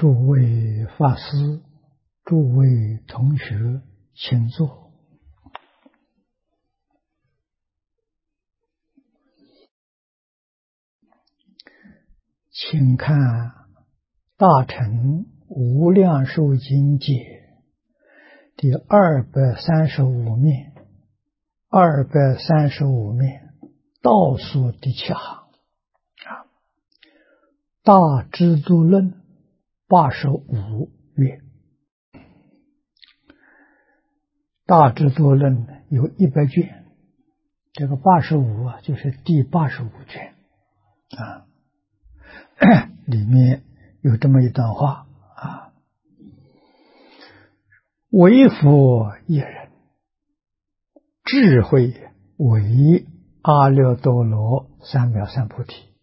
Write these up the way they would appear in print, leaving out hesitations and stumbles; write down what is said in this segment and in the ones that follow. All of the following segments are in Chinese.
诸位法师、诸位同学，请坐。请看《大乘无量寿经解》第235面，235面倒数第7行大智度论85曰：大智度论有100卷，这个85就是第85卷里面有这么一段话唯佛一人，智慧为阿耨多罗三藐三菩提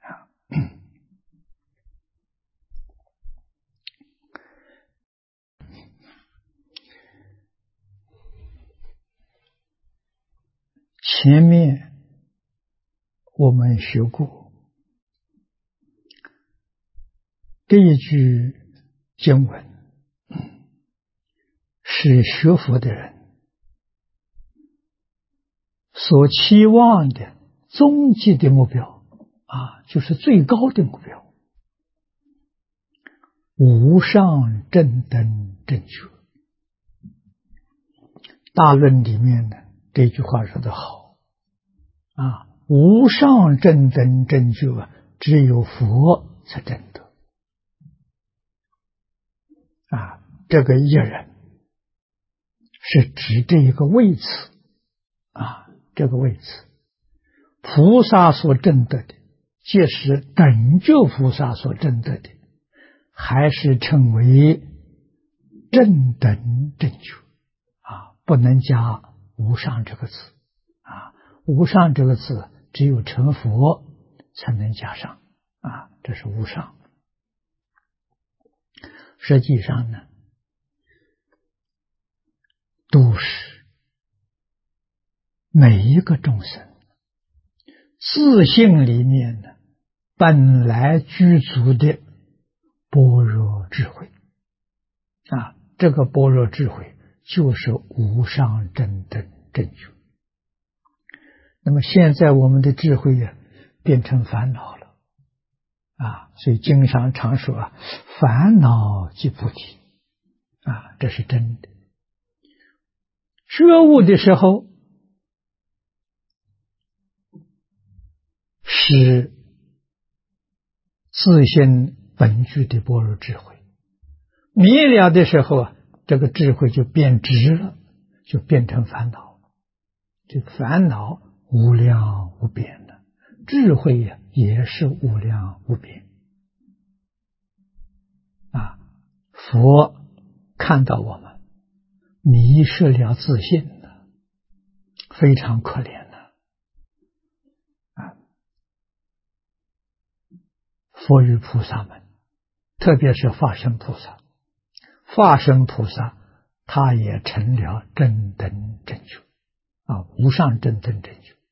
前面我们学过这一句经文，是学佛的人所期望的终极的目标就是最高的目标，无上正等正觉。大论里面呢，这句话说得好无上正等正觉只有佛才证得这个一人是指这一个位次这个位次菩萨所证得的，即是等觉菩萨所证得的，还是称为正等正觉不能加无上这个字无上这个字只有成佛才能加上这是无上。实际上呢，都是每一个众生自性里面呢本来具足的般若智慧这个般若智慧就是无上正等正觉。那么现在我们的智慧变成烦恼了所以经上常说烦恼即菩提这是真的。觉悟的时候是自性本具的般若智慧，迷了的时候这个智慧就变质了，就变成烦恼。这个烦恼无量无边的，智慧也是无量无边佛看到我们迷失了自信了，非常可怜了佛与菩萨们，特别是法身菩萨，他也成了正等正觉无上正等正觉。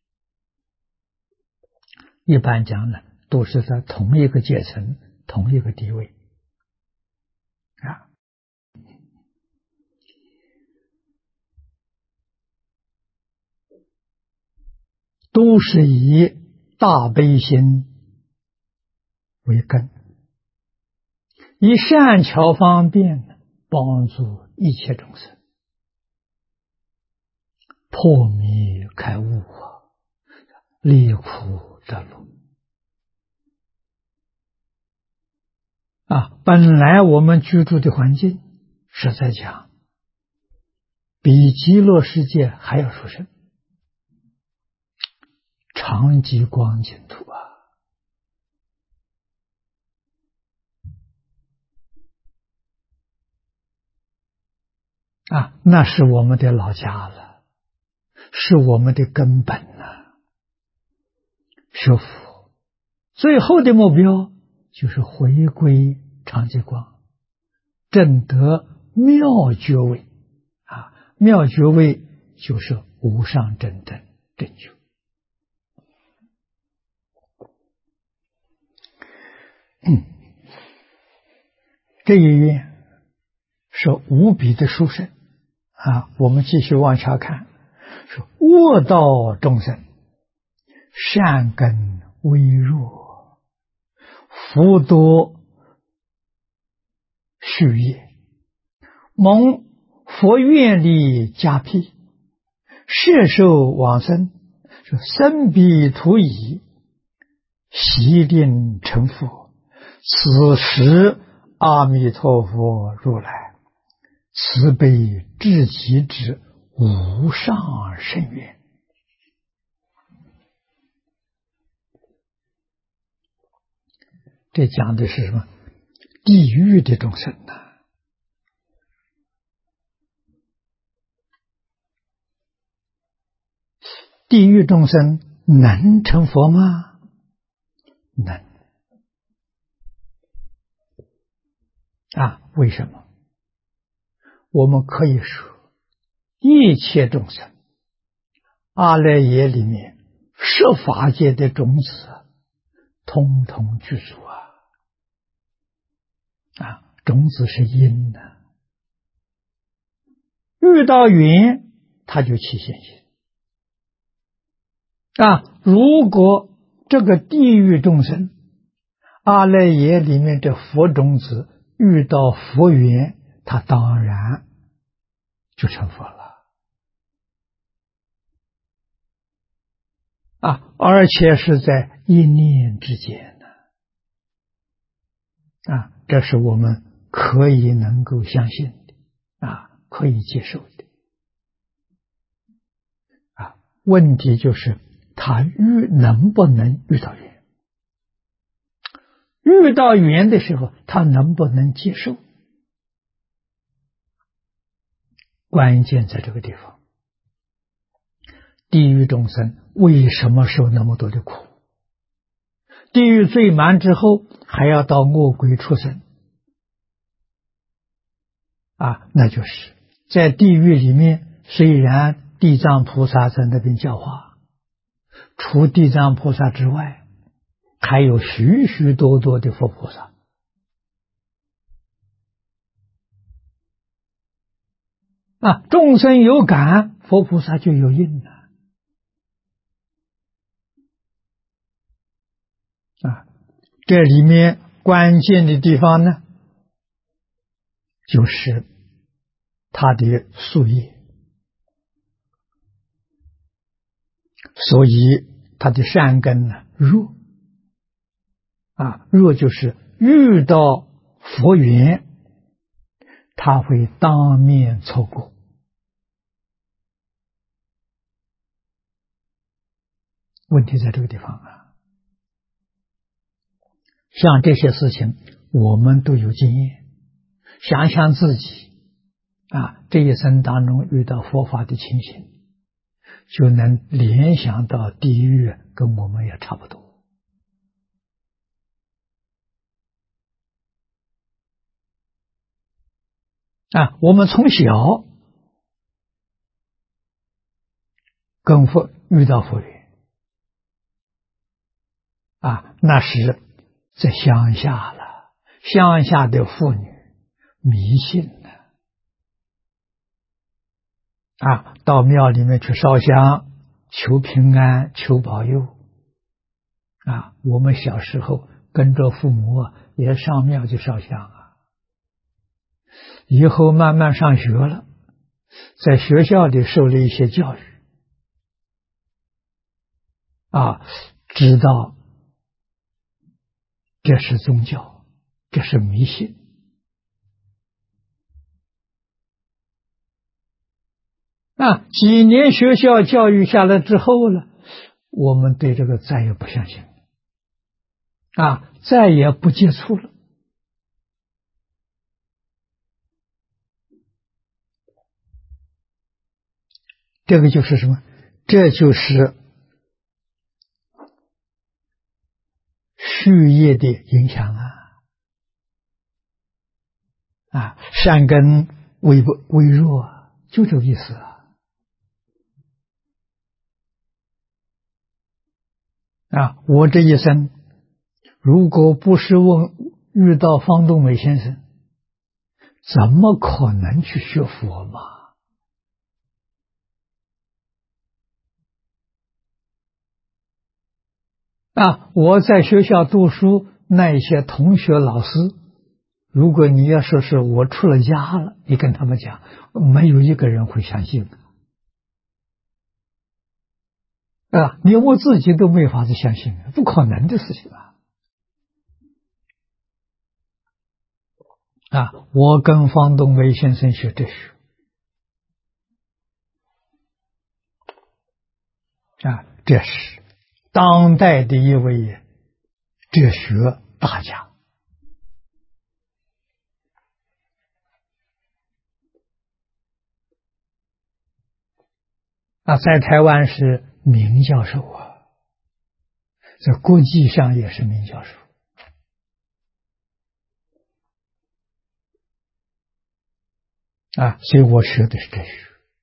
一般讲呢，都是在同一个阶层，同一个地位都是以大悲心为根，以善巧方便帮助一切众生破迷开悟离苦得乐本来我们居住的环境实在讲比极乐世界还要殊胜，常寂光净土那是我们的老家了，是我们的根本学佛最后的目标就是回归常寂光，证得妙觉位妙觉位就是无上正等正觉这一愿是无比的殊胜啊！我们继续往下看，说恶道众生善根微弱，福多续业，蒙佛愿力加庇，摄受往生，说生彼土矣，悉令成佛。此时阿弥陀佛如来慈悲至极之无上甚愿。这讲的是什么？地狱的众生呐。地狱众生能成佛吗？能。为什么？我们可以说，一切众生，阿赖耶里面十法界的种子，通通具足种子是因的，遇到缘，它就起现行。如果这个地狱众生，阿赖耶里面的佛种子遇到佛缘，他当然就成佛了而且是在一念之间这是我们可以能够相信的可以接受的问题就是他能不能遇到缘？遇到缘的时候，他能不能接受？关键在这个地方。地狱众生为什么受那么多的苦？地狱罪满之后，还要到恶鬼畜生那就是在地狱里面，虽然地藏菩萨在那边教化，除地藏菩萨之外，还有许许多多的佛菩萨众生有感，佛菩萨就有应了这里面关键的地方呢，就是他的宿业，所以他的善根呢弱弱就是遇到佛缘，他会当面错过。问题在这个地方像这些事情我们都有经验，想想自己这一生当中遇到佛法的情形，就能联想到地狱跟我们也差不多我们从小跟佛遇到佛缘那是在乡下了，乡下的妇女迷信了到庙里面去烧香，求平安，求保佑我们小时候跟着父母也上庙去烧香以后慢慢上学了，在学校里受了一些教育知道这是宗教，这是迷信几年学校教育下来之后呢，我们对这个再也不相信再也不接触了。这个就是什么？这就是续业的影响善根微弱，就这个意思我这一生如果不是遇到方东美先生怎么可能去学佛嘛？我在学校读书，那一些同学老师，如果你要说是我出了家了，你跟他们讲，没有一个人会相信连我自己都没法子相信，不可能的事情我跟方东梅先生学哲学这是当代的一位哲学大家在台湾是名教授在国际上也是名教授所以我学的是哲学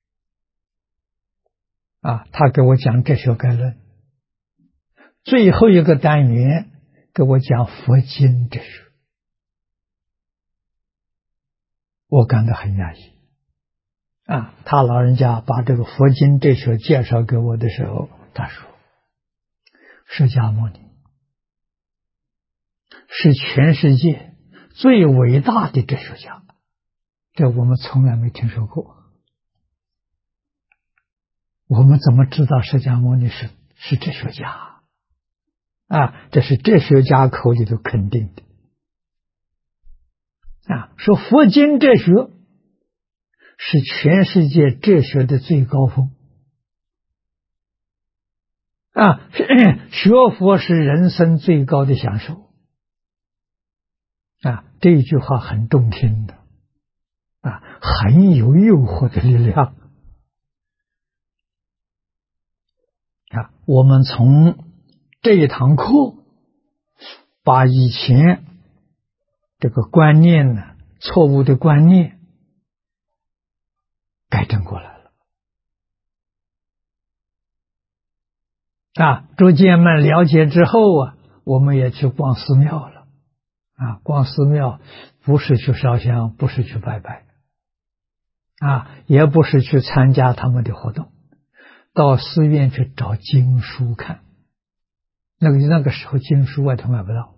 他给我讲哲学概论，最后一个单元给我讲佛经哲学，我感到很压抑他老人家把这个佛经哲学介绍给我的时候，他说释迦牟尼是全世界最伟大的哲学家，这我们从来没听说过。我们怎么知道释迦牟尼是哲学家这是哲学家口里头肯定的说佛经哲学是全世界哲学的最高峰学佛是人生最高的享受这一句话很中听的很有诱惑的力量我们从这一堂课把以前这个观念错误的观念改正过来了逐渐慢了解之后我们也去逛寺庙了逛寺庙不是去烧香，不是去拜拜也不是去参加他们的活动，到寺院去找经书看，那个时候经书外头买不到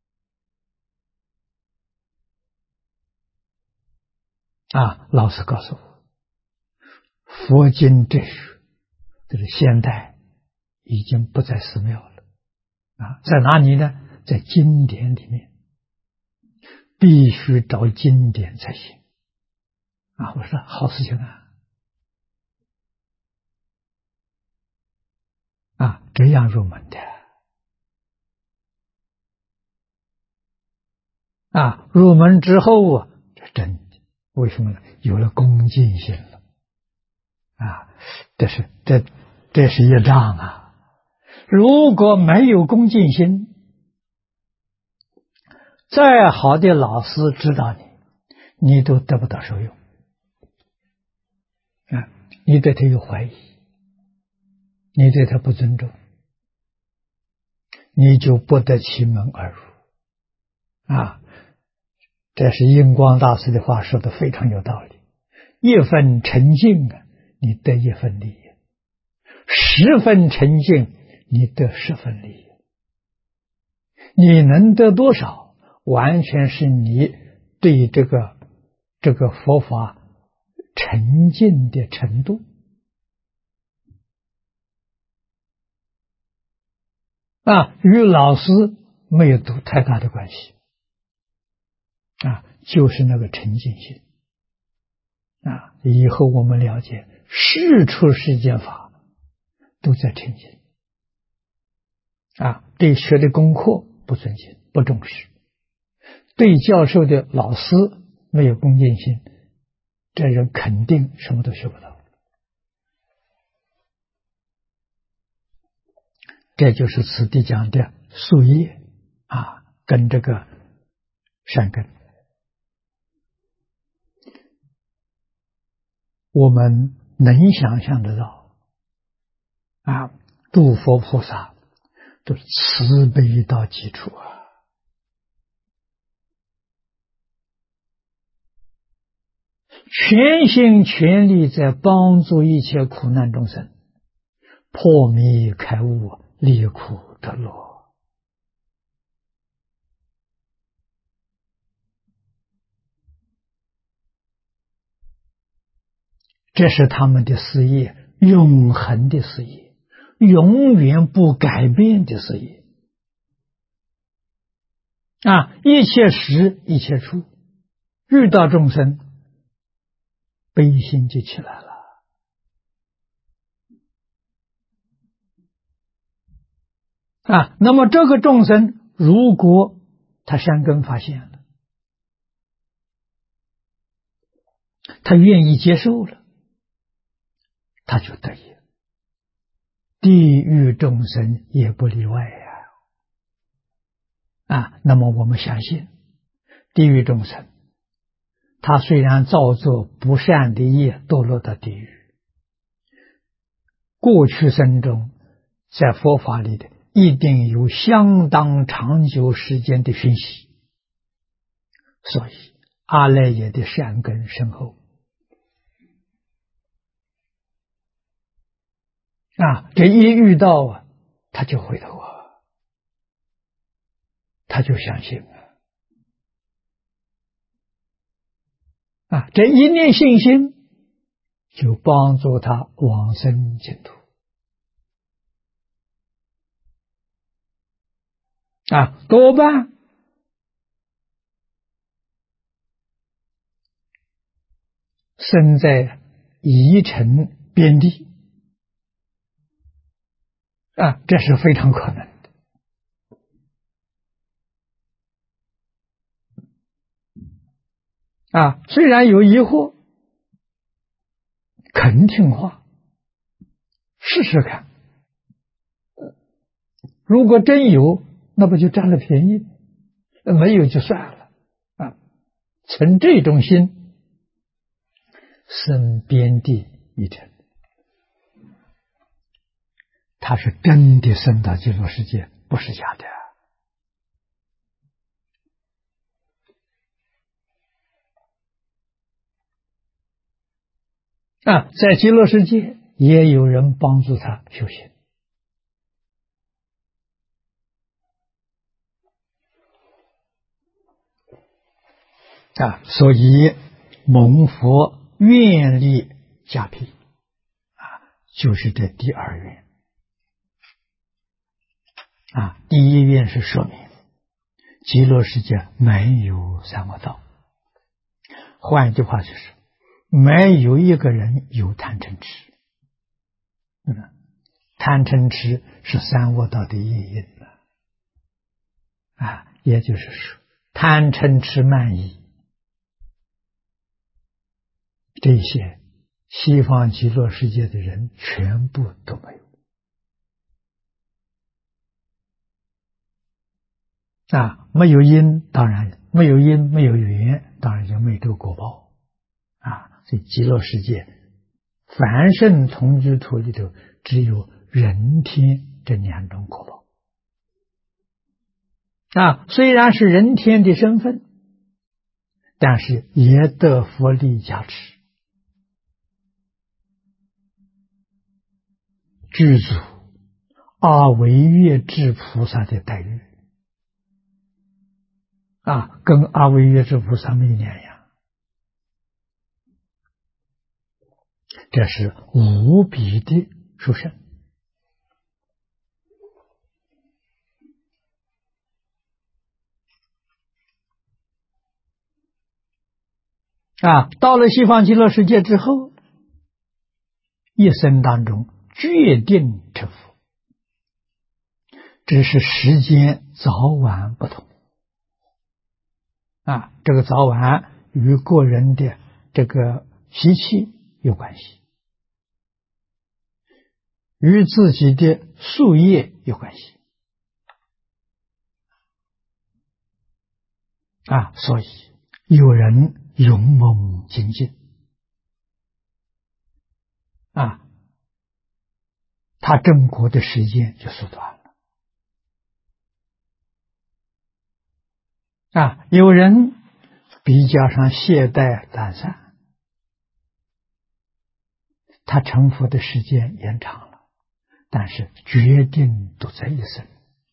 老师告诉我，佛经哲学这是现代已经不在寺庙了在哪里呢？在经典里面，必须找经典才行我说好事情这样入门的入门之后这真的为什么呢？有了恭敬心了这是业障如果没有恭敬心，再好的老师指导你都得不到受用你对他有怀疑，你对他不尊重，你就不得其门而入这是印光大师的话说的非常有道理，一分沉静你得一分利益，10分沉静你得10分利益，你能得多少完全是你对这个佛法沉静的程度与老师没有太大的关系就是那个沉静心以后我们了解事出世间法都在沉静对学的功课不尊敬不重视，对教授的老师没有恭敬心，这人肯定什么都学不到。这就是此地讲的树叶跟这个善根。我们能想象得到诸佛菩萨都是慈悲到基础全心全力在帮助一切苦难众生破迷开悟，离苦得乐。这是他们的事业，永恒的事业，永远不改变的事业。一切时一切处，遇到众生，悲心就起来了。那么这个众生如果他善根发现了，他愿意接受了，他就得意。地狱众生也不例外那么我们相信，地狱众生他虽然造作不善的业，堕落到地狱，过去生中在佛法里的一定有相当长久时间的熏习，所以阿赖耶的善根深厚这一遇到他就回头他就相信这一念信心就帮助他往生净土多半生在宜城边地这是非常可能的虽然有疑惑，肯听话，试试看。如果真有，那不就占了便宜？没有就算了存这种心，生边地一城，他是真的升到极乐世界，不是假的在极乐世界也有人帮助他修行所以蒙佛愿力加被就是这第二愿第一愿是说明极乐世界没有三恶道，换一句话就是没有一个人有贪嗔痴贪嗔痴是三恶道的业因也就是说贪嗔痴慢疑这些西方极乐世界的人全部都没有没有因，当然没有因没有缘，当然就没这个果报所以极乐世界凡圣同居土里头只有人天这两种果报虽然是人天的身份，但是也得佛力加持，具足阿惟越致菩萨的待遇跟阿惟越致菩萨没两样，这是无比的殊胜到了西方极乐世界之后，一生当中决定成佛，只是时间早晚不同这个早晚与个人的这个习气有关系，与自己的夙业有关系所以有人勇猛精进他证果的时间就缩短了有人比较上懈怠懒散他成佛的时间延长了，但是决定都在一生。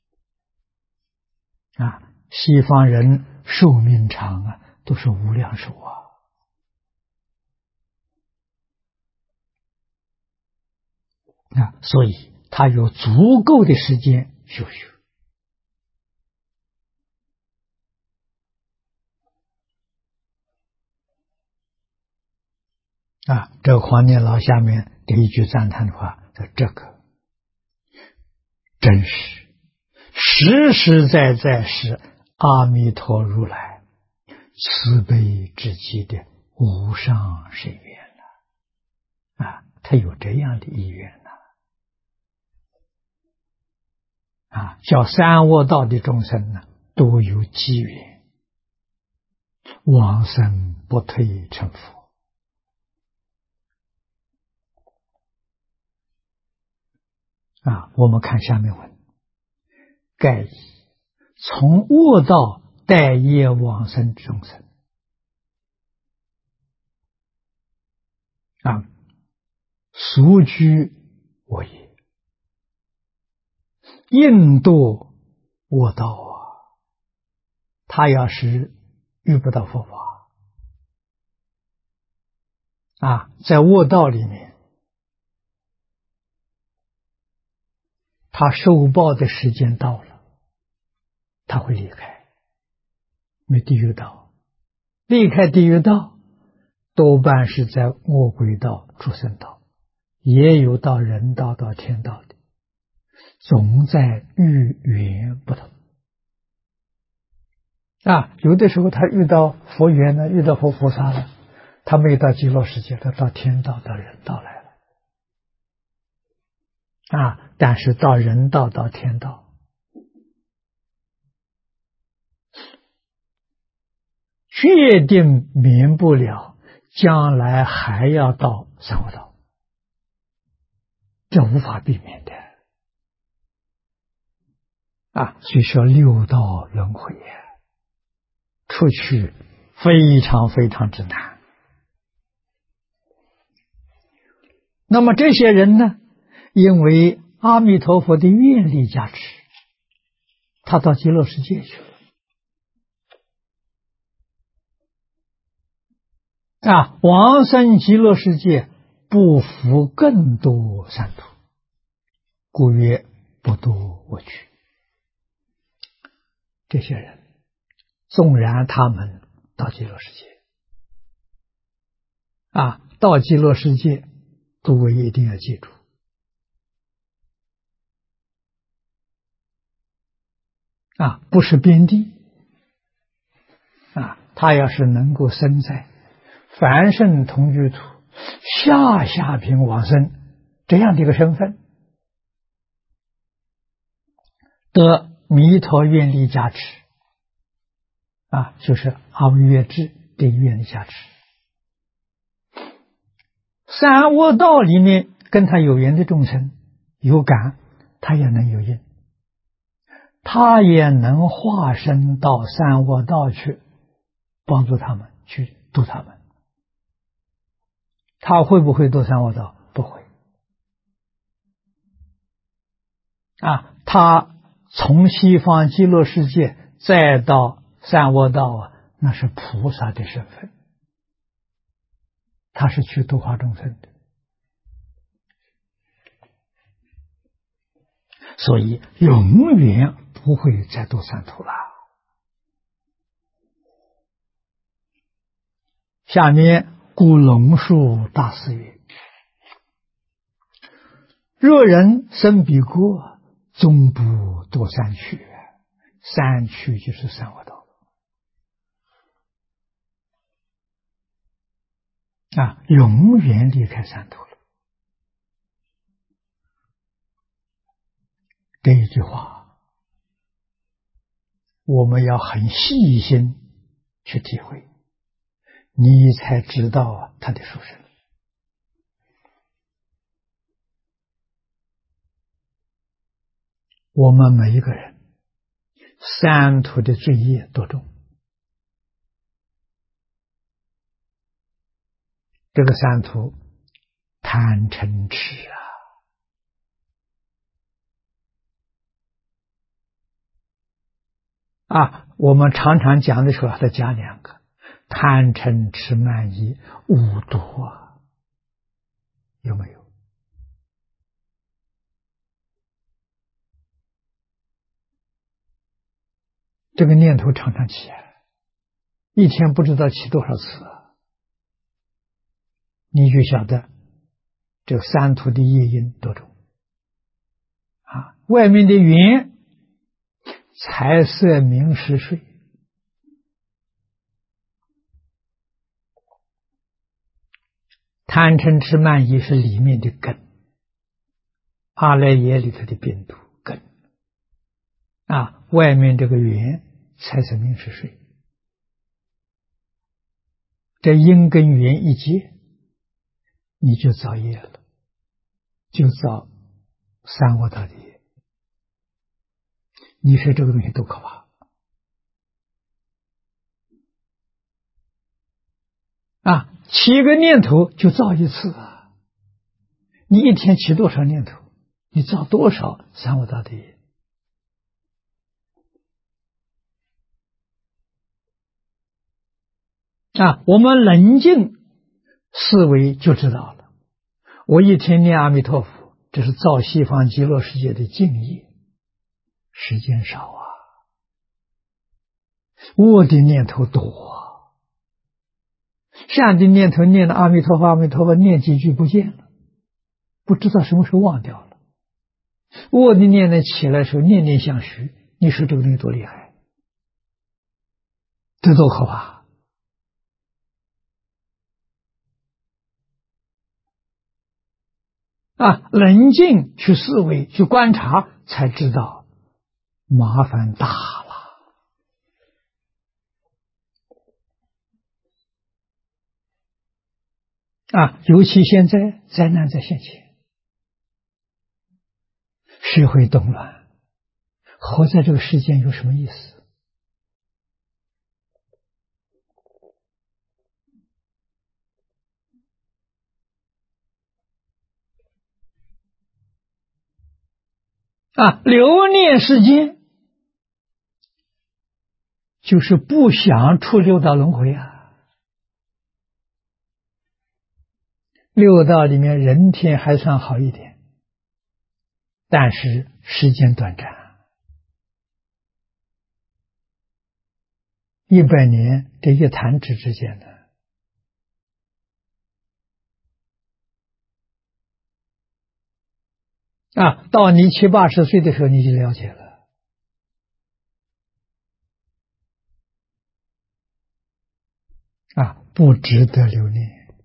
西方人寿命长都是无量寿所以他有足够的时间修学。这黄念老下面的一句赞叹的话，这个真实实实在在是阿弥陀如来慈悲之极的无上深愿他有这样的意愿叫三恶道的众生都有机缘往生不退成佛。我们看下面文，盖以从恶道待业往生众生俗居我也，应堕恶道他要是遇不到佛法在恶道里面，他受报的时间到了，他会离开，因为地狱道，离开地狱道多半是在恶鬼道、畜生道，也有到人道、到天道的，总在遇缘不同有的时候他遇到佛缘了，遇到佛菩萨了，他没到极乐世界，他到天道、到人道来了但是到人道、到天道确定免不了将来还要到三恶道，这无法避免的所以说六道轮回出去非常非常之难。那么这些人呢，因为阿弥陀佛的愿力加持，他到极乐世界去了往生极乐世界不服更多三途，故曰不堕我趣。这些人纵然他们到极乐世界到极乐世界，诸位一定要记住不是边地他要是能够生在凡圣同居土下品往生这样的一个身份，得弥陀愿力加持就是阿惟越致的愿力加持，三恶道里面跟他有缘的众生有感，他也能有应，他也能化身到三恶道去帮助他们，去度他们。他会不会堕三恶道？不会他从西方极乐世界再到三恶道那是菩萨的身份，他是去度化众生的，所以永远不会再堕三途了。下面故龙树大师曰：若人生彼国，终不堕三趣。三趣就是三恶道永远离开三途了。这一句话我们要很细心去体会，你才知道他的殊胜。我们每一个人三途的罪业多重，这个三途太贪嗔痴我们常常讲的时候，再加2个：贪嗔痴慢疑五毒有没有？这个念头常常起一天不知道起多少次你就晓得这三途的业因多重外面的云财色名食睡，贪嗔痴慢疑是里面的根，阿赖耶里头的病毒根外面这个云财色名食睡，这因跟缘一结，你就造业了，就造三恶道的业。你说这个东西多可怕起个念头就造一次你一天起多少念头，你造多少三恶道的业。我们冷静思维就知道了，我一天念阿弥陀佛，这是造西方极乐世界的净业，时间少恶的念头多善的念头念了阿弥陀佛阿弥陀佛，念几句不见了，不知道什么时候忘掉了。恶的念头起来的时候念念相续，你说这个东西多厉害，这多可怕冷静去思维去观察，才知道麻烦大了尤其现在灾难在现前，社会动乱，活在这个世间有什么意思留念世间就是不想出六道轮回六道里面人天还算好一点，但是时间短暂，100年这一弹指之间的到你70、80岁的时候你就了解了不值得留恋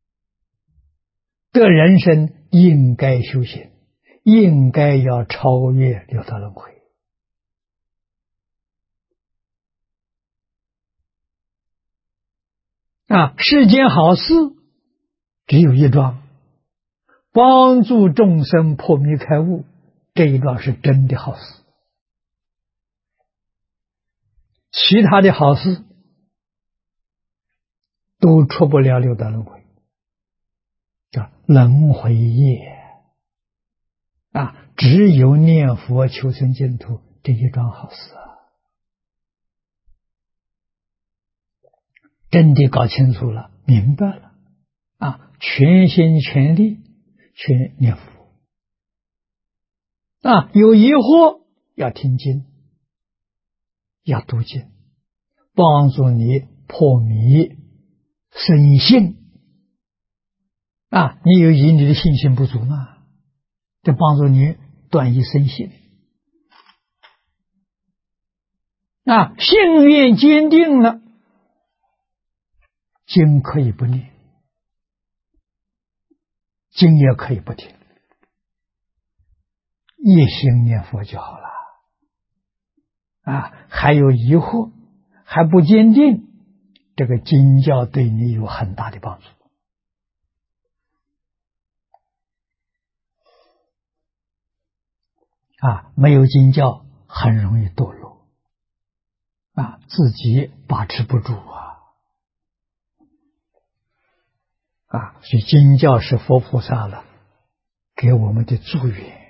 的人生，应该修行，应该要超越六道轮回世间好事只有一桩，帮助众生破迷开悟，这一桩是真的好事，其他的好事都出不了六道轮回，叫轮回业只有念佛求生净土这一桩好事真的搞清楚了，明白了全心全力去念佛有疑惑要听经，要读经，帮助你破迷生信你有疑，你的信心不足嘛，就帮助你断疑生信信愿坚定了，经可以不念，经也可以不听，一心念佛就好了还有疑惑还不坚定，这个经教对你有很大的帮助没有经教很容易堕落自己把持不住所以经教是佛菩萨了给我们的祝愿。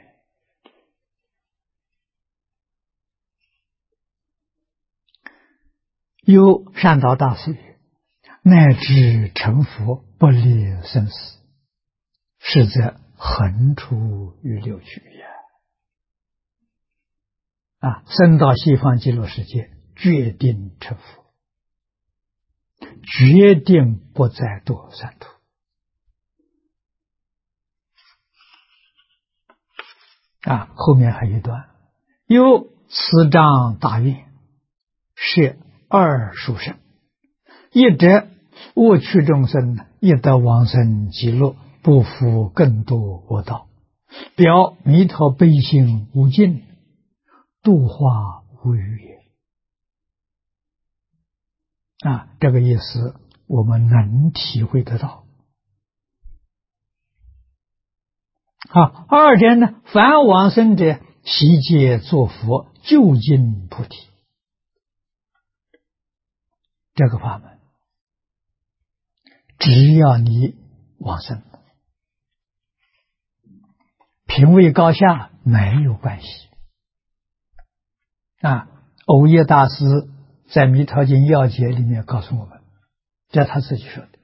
有善导大师语：乃至成佛，不离生死，是则横出于六趣也。生到西方极乐世界，决定成佛，决定不再堕三途。后面还有一段：有此章大愿，设二殊胜，一者我趣众生，一得往生极乐，不负更多恶道，表弥陀悲心无尽，度化无余也。这个意思我们能体会得到。二者呢，凡往生者悉皆作佛，究竟菩提。这个法门，只要你往生，品位高下没有关系。藕益大师在《弥陀经要解》里面告诉我们，这他自己说的。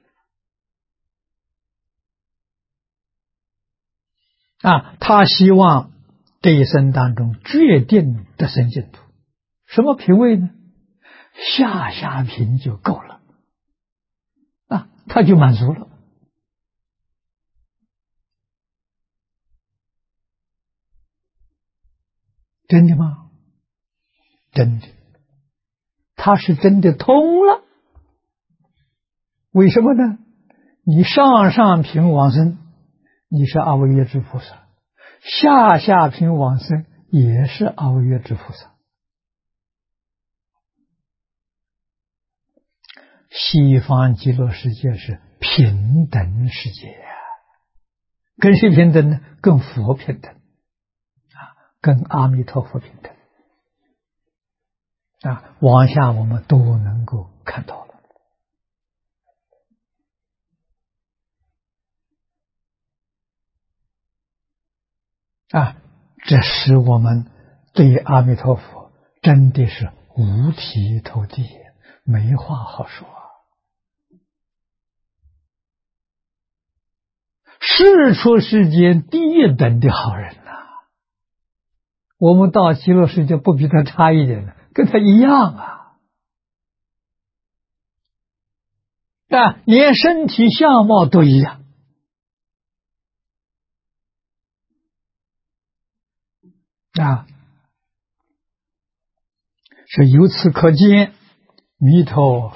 他希望这一生当中决定得生净土。什么品位呢？下品就够了，他就满足了。真的吗？真的，他是真的通了。为什么呢？你上品往生，你是阿惟越致菩萨；下品往生也是阿惟越致菩萨。西方极乐世界是平等世界跟谁平等呢？跟佛平等跟阿弥陀佛平等往下我们都能够看到了。这使我们对阿弥陀佛真的是五体投地，没话好说世出世间第一等的好人我们到极乐世界不比他差一点跟他一样连身体相貌都一样是由此可见，弥陀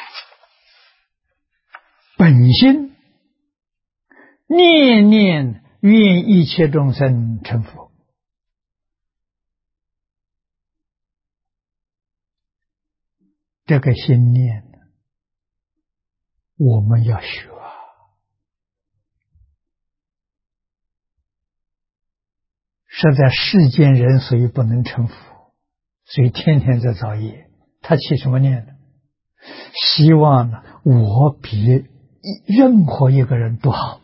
本心念念愿一切众生成佛。这个心念我们要学实在世间人所以不能成佛，所以天天在造业。他起什么念呢？希望呢，我比任何一个人都好。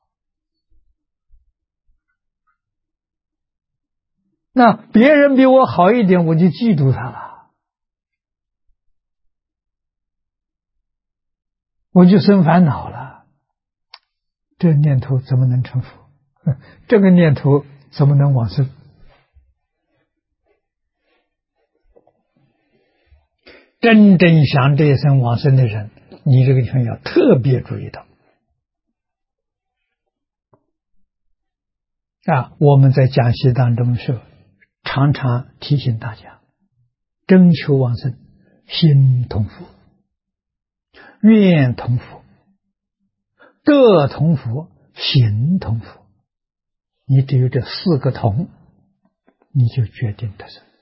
那别人比我好一点，我就嫉妒他了，我就生烦恼了。这念头怎么能成佛？这个念头怎么能往生？真正想这一生往生的人，你这个地方要特别注意到我们在讲习当中是常常提醒大家，征求往生，心同佛，愿同佛，德同佛，行同佛。你只有这四个同，你就决定得生。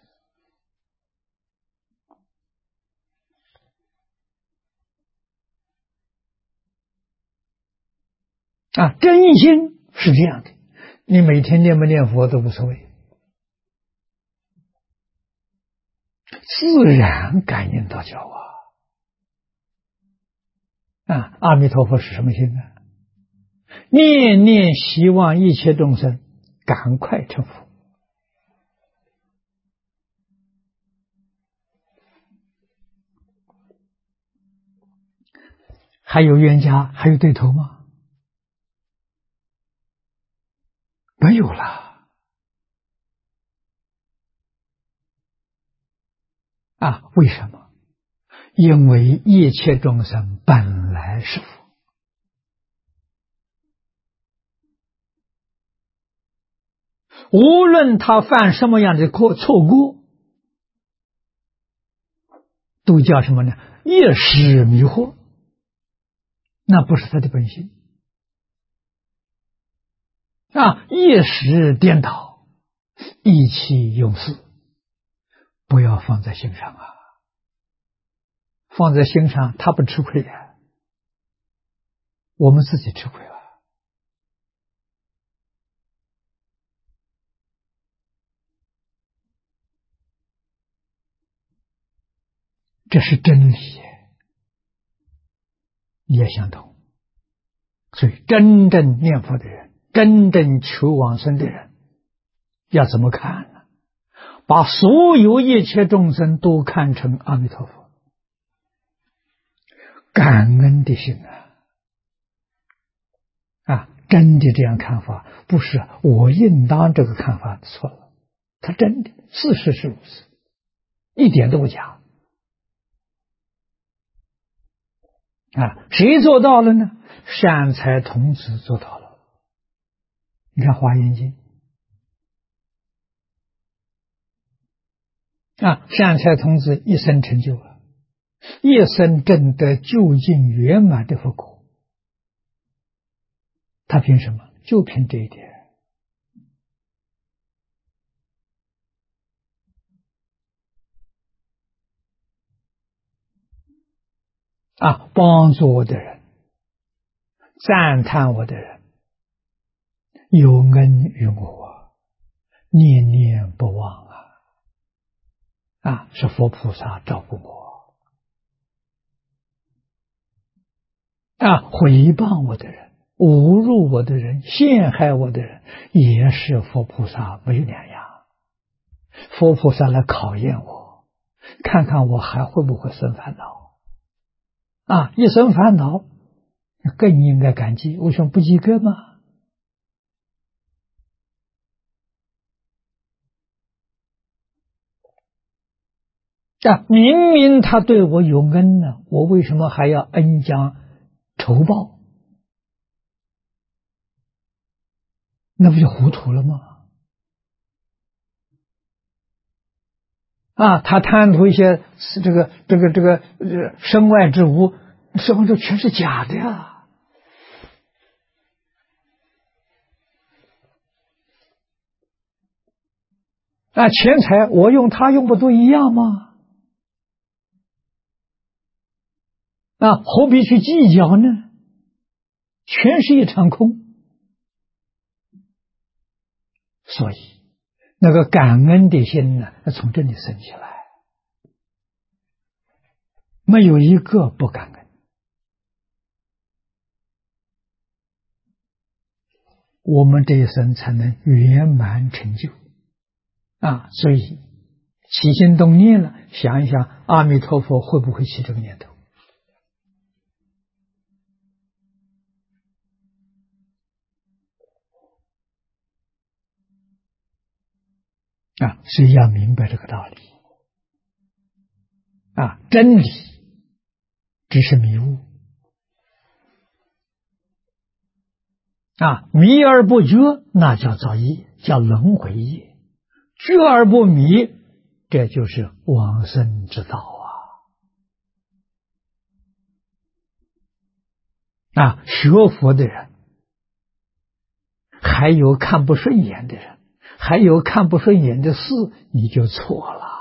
真心是这样的，你每天念不念佛都无所谓，自然感应到教阿弥陀佛是什么心呢？ 念念希望一切众生赶快成佛。还有冤家，还有对头吗？没有了。为什么？因为一切众生本来是佛，无论他犯什么样的错过，都叫什么呢？一时迷惑，那不是他的本性。一时颠倒，意气用事，不要放在心上啊！放在心上，他不吃亏的，我们自己吃亏了。这是真理，你也相同。所以，真正念佛的人，真正求往生的人，要怎么看呢？把所有一切众生都看成阿弥陀佛，感恩的心真的这样看法，不是我应当这个看法错了，他真的事实是如此，一点都不假。谁做到了呢？善财童子做到了。你看《华严经》善财童子一生成就了，一生证得究竟圆满的佛果。他凭什么？就凭这一点。帮助我的人，赞叹我的人，有恩于我，念念不忘是佛菩萨照顾我。诽谤我的人，侮辱我的人，陷害我的人，也是佛菩萨没有两样。佛菩萨来考验我，看看我还会不会生烦恼。一生烦恼，更应该感激。为什么不及格吗？明明他对我有恩呢，我为什么还要恩将仇报？那不就糊涂了吗？他贪图一些这个身外之物，实际上这全是假的呀。钱财我用他用不都一样吗？何必去计较呢？全是一场空。所以那个感恩的心呢，从这里生起来，没有一个不感恩。我们这一生才能圆满成就所以起心动念了，想一想阿弥陀佛会不会起这个念头所以要明白这个道理真理只是迷雾迷而不觉，那叫造业，叫轮回业；觉而不迷，这就是往生之道学佛的人，还有看不顺眼的人，还有看不顺眼的事，你就错了，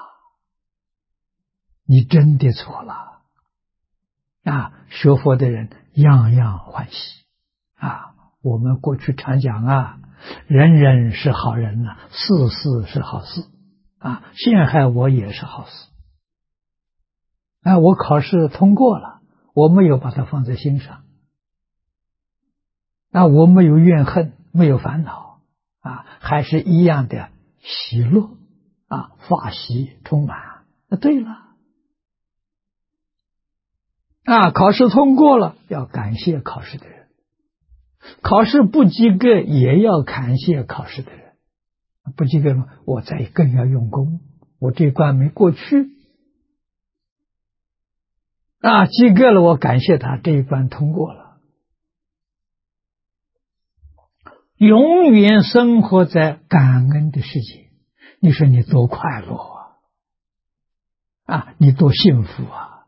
你真的错了学佛的人样样欢喜我们过去常讲人人是好人事事是好事陷害我也是好事我考试通过了，我没有把它放在心上那我没有怨恨，没有烦恼啊，还是一样的喜乐啊，法喜充满。那对了啊，考试通过了，要感谢考试的人；考试不及格，也要感谢考试的人。不及格了，我再更要用功，我这一关没过去啊，及格了，我感谢他这一关通过了。永远生活在感恩的世界，你说你多快乐啊！你多幸福啊！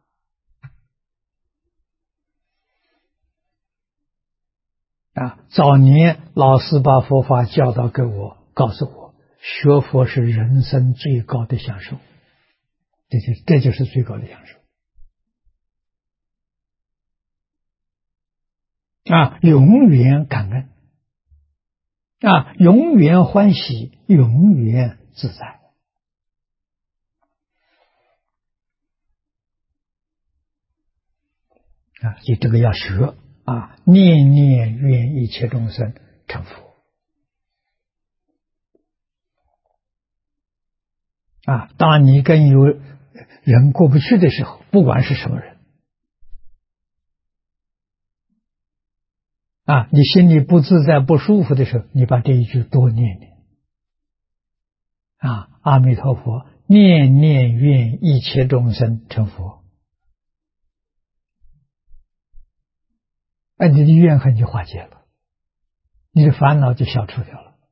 早年老师把佛法教导给我，告诉我，学佛是人生最高的享受，这就是最高的享受啊！永远感恩啊，永远欢喜，永远自在啊！就这个要学啊，念念愿一切众生成佛啊！当你跟有人过不去的时候，不管是什么人啊，你心里不自在、不舒服的时候，你把这一句多念念啊！阿弥陀佛，念念愿一切众生成佛，你的怨恨就化解了，你的烦恼就消除掉了。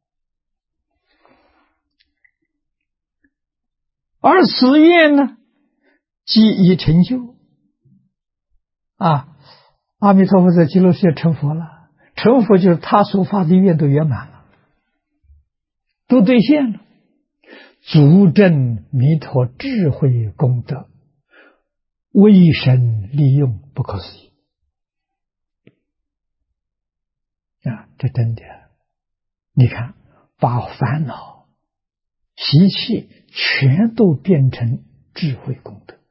而此愿呢，即已成就啊！阿弥陀佛在极乐世界成佛了，成佛就是他所发的愿都圆满了，都兑现了，足证弥陀智慧功德，为神利用，不可思议啊！这真的，你看，把烦恼、习气全都变成智慧功德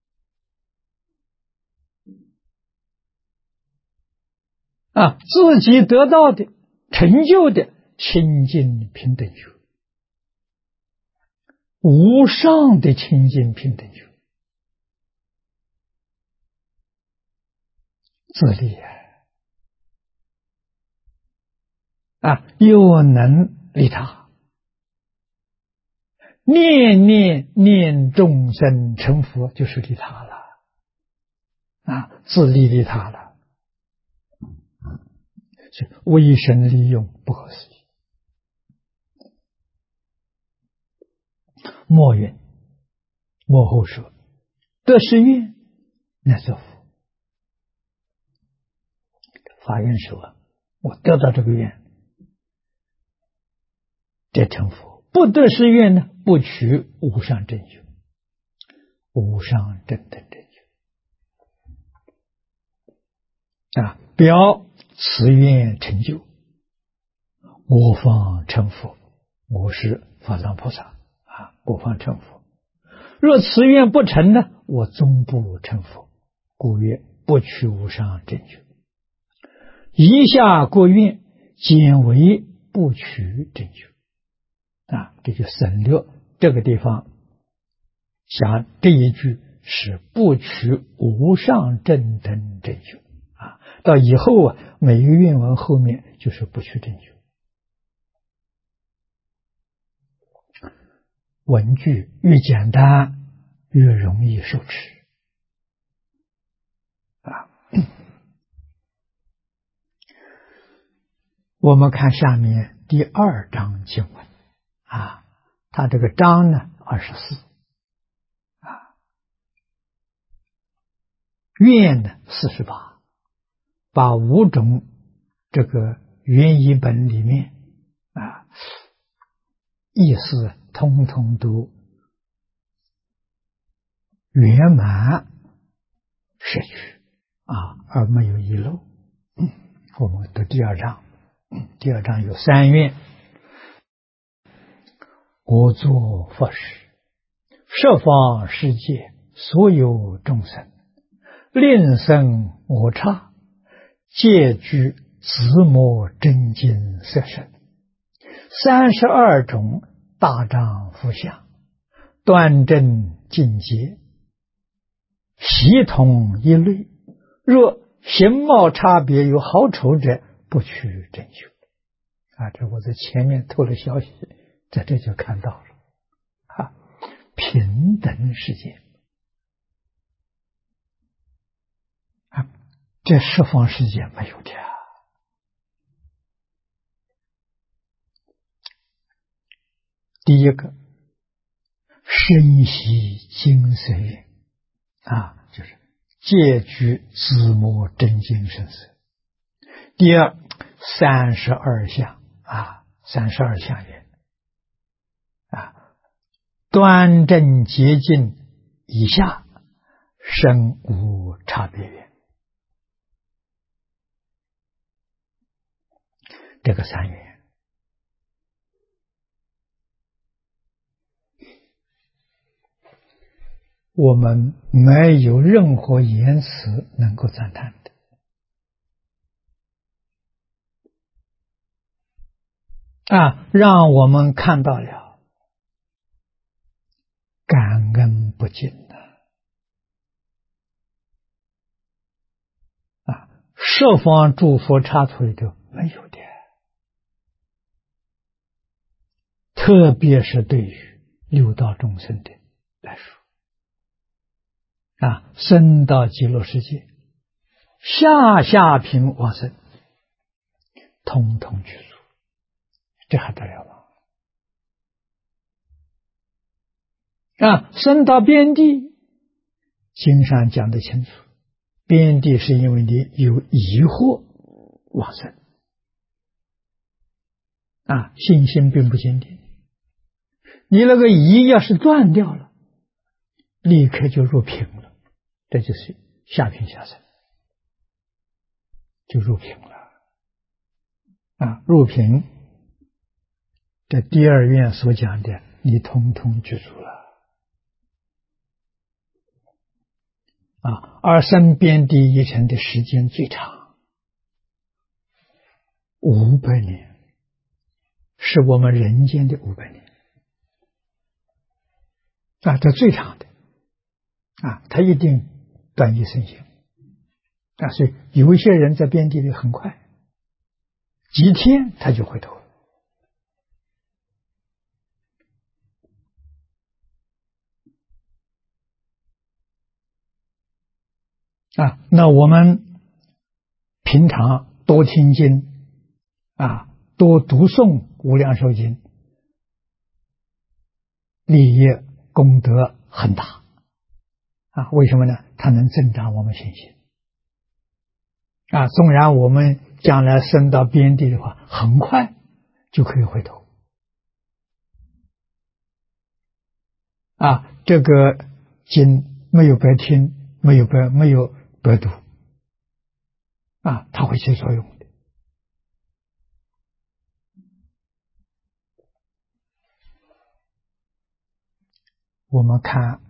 啊！自己得到的、成就的清净平等觉，无上的清净平等觉，自利又能利他，念念念众生成佛，就是利他了自利利他了，是为神利用，不可思议。末云，末后说，得是愿，乃作佛。法愿说，我得到这个愿，这成佛；不得是愿呢，不取无上正觉，无上正等正觉表此愿成就，我方成佛，我是法藏菩萨我方成佛。若此愿不成呢，我终不成佛，故曰不取无上正觉。以下各愿简为不取正觉这就省略这个地方，想这一句是不取无上正等正觉到以后每一个愿文后面就是不取正觉。文句越简单，越容易受持我们看下面第2章经文它这个章呢24愿呢48，把5种这个原译本里面意思通通都圆满摄取而没有遗漏。我们读第2章，第2章有3愿：我作佛时，十方世界所有众生，令生我刹，皆具自摩真经色身，32种大丈夫相，端正境界，系统一律。若形貌差别有好丑者，不取正修。这我在前面透了消息，在这就看到了平等世界这十方世界没有的第一个身息精色蕴就是戒居自摩真经生死。第二32相32相缘端正洁净以下，身无差别缘。这个三缘我们没有任何言辞能够赞叹的让我们看到了感恩不尽十方诸佛刹土里头没有的，特别是对于六道众生的来说生到极乐世界，下品往生，通通具足，这还得了吗？生到边地，经上讲得清楚，边地是因为你有疑惑往生信心并不坚定，你那个疑要是断掉了，立刻就入品了，这就是下品下生，就入品了入品这第二愿所讲的，你通通具足了而生边地一生的时间最长500年，是我们人间的500年这最长的他一定断一生性所以有一些人在边地里很快几天他就回头了那我们平常多听经多读诵无量寿经，利益功德很大为什么呢？它能增长我们信心纵然我们将来升到边地的话，很快就可以回头这个经没有白听，没有白读它会起作用的我们看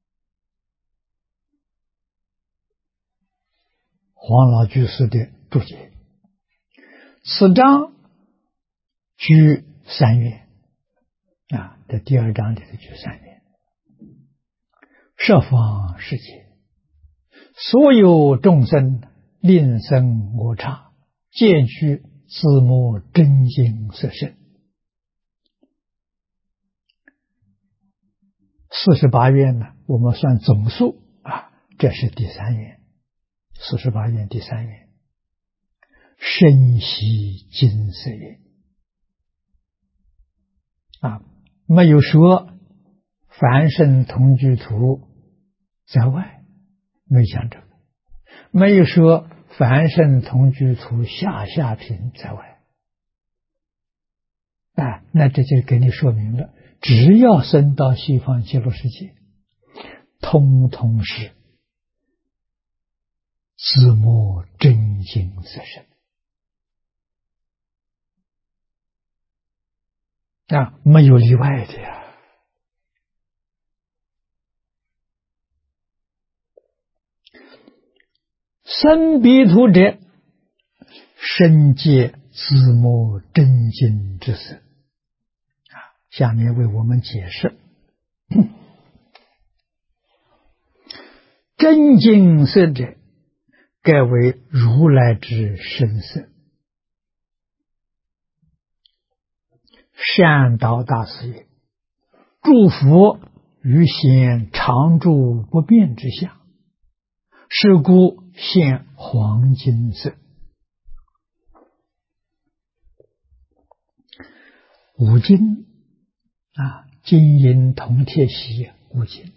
黄老居士的注解，此章居三愿这第二章里的居三愿，十方世界所有众生令生我刹，皆居自摩真经色身。48愿呢，我们算总数这是第三愿，48愿第三愿，身息金色愿没有说凡圣同居土在外，没讲这个，没有说凡圣同居土下品在外那这就给你说明了，只要升到西方极乐世界，通通是自摩真经色身没有例外的呀。生彼土者， 身见自摸真经之色。下面为我们解释真经色者，盖为如来之身色。善导大师也：诸佛于显常住不变之相，是故现黄金色。五金金银铜铁锡五金，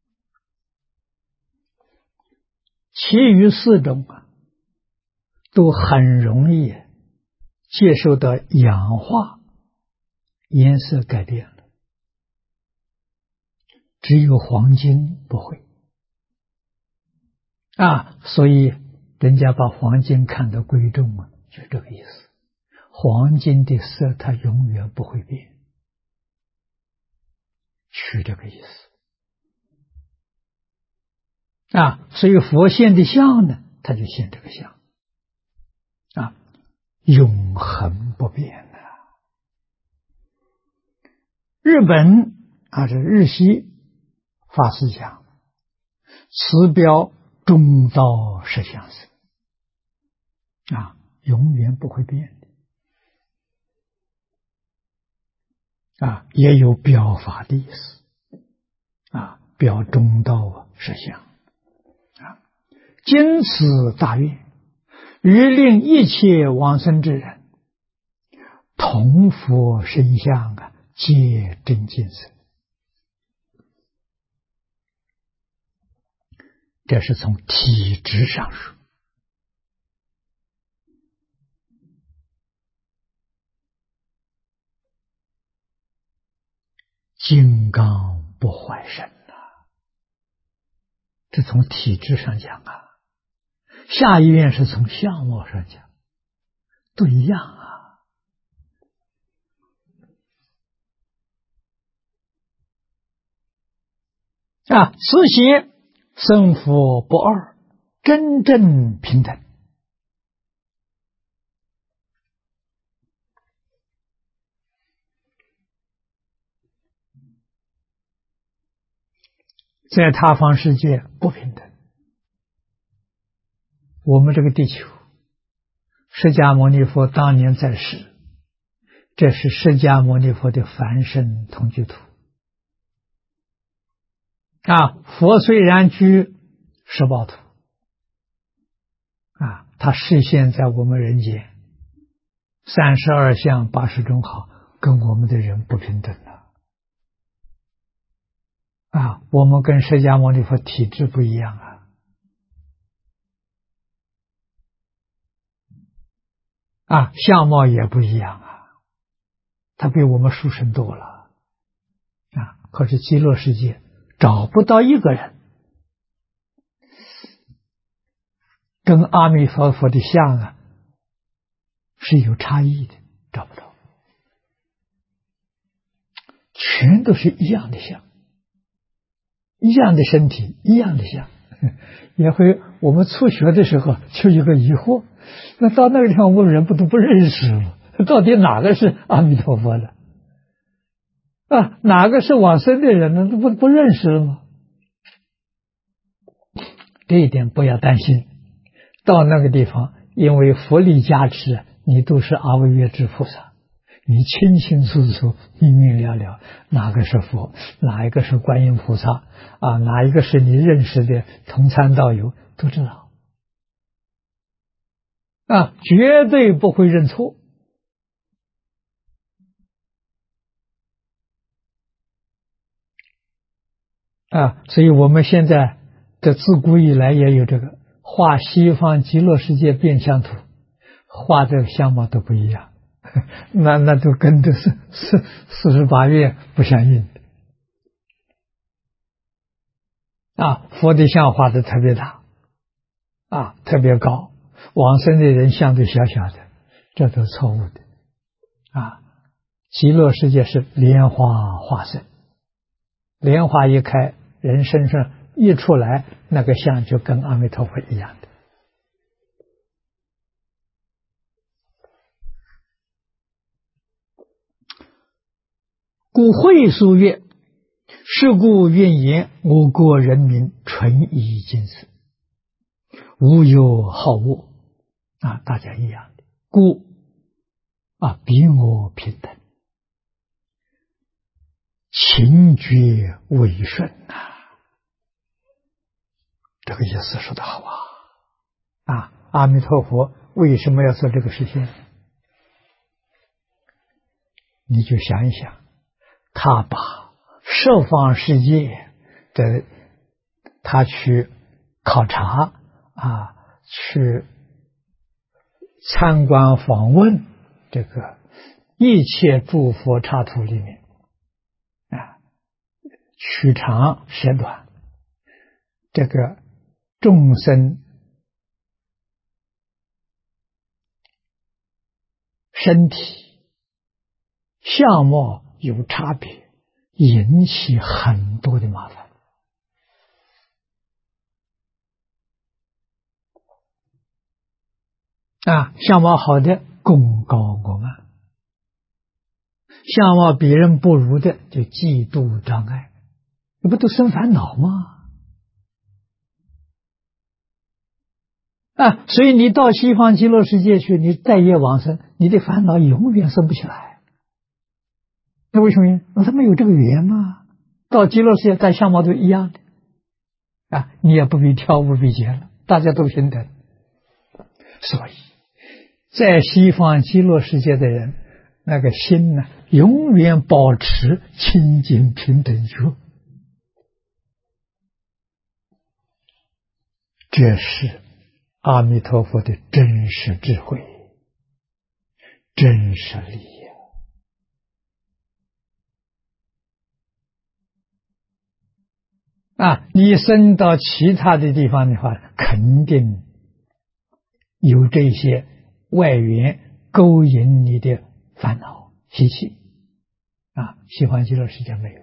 其余四种都很容易接受到氧化，颜色改变了，只有黄金不会所以人家把黄金看得贵重就这个意思。黄金的色它永远不会变，取这个意思所以佛现的相呢，他就现这个相永恒不变日本这日系法师讲，此标中道实相色永远不会变的也有表法的意思表中道实相今此大愿，欲令一切往生之人同佛身相皆真见色。这是从体质上说，金刚不坏身这从体质上讲下一愿是从相貌上讲，都一样此些生佛不二，真正平等。在他方世界不平等。我们这个地球，释迦牟尼佛当年在世，这是释迦牟尼佛的凡圣同居土佛虽然居十报土他示现在我们人间32相80种好，跟我们的人不平等我们跟释迦牟尼佛体质不一样相貌也不一样他比我们殊胜多了可是极乐世界找不到一个人跟阿弥陀佛的相是有差异的，找不到，全都是一样的相，一样的身体，一样的相。也会我们初学的时候就有个疑惑，那到那个地方我们人都不认识了，到底哪个是阿弥陀佛的哪个是往生的人呢？都不认识了吗？这一点不要担心，到那个地方因为佛力加持，你都是阿惟越致菩萨，你清清楚楚明明了了哪个是佛，哪一个是观音菩萨哪一个是你认识的同参道友，都知道绝对不会认错所以我们现在这自古以来也有这个画西方极乐世界变相图，画的相貌都不一样，那都跟这是48愿不相应佛的像画的特别大特别高，往生的人相对小小的，这都是错误的极乐世界是莲花化身，莲花一开，人身上一出来，那个相就跟阿弥陀佛一样的故会书曰：是故愿言我国人民纯一精神，无有好恶啊，大家一样的，故比我平等，情觉为顺呐。这个意思说得好啊！阿弥陀佛为什么要做这个事情？你就想一想，他把十方世界的他去考察去参观访问这个一切诸佛刹土里面取长舍短，这个众生身体相貌有差别，引起很多的麻烦相貌好的功高我慢，相貌比人不如的就嫉妒障碍，这不都生烦恼吗？所以你到西方极乐世界去，你再业往生，你的烦恼永远生不起来。那为什么？他没有这个缘嘛。到极乐世界，在相貌都一样的你也不必挑，不必拣了，大家都平等。所以，在西方极乐世界的人，那个心呢，永远保持清净平等觉。这是阿弥陀佛的真实智慧，真实理你升到其他的地方的话，肯定有这些外缘勾引你的烦恼习气西方极乐世界没有。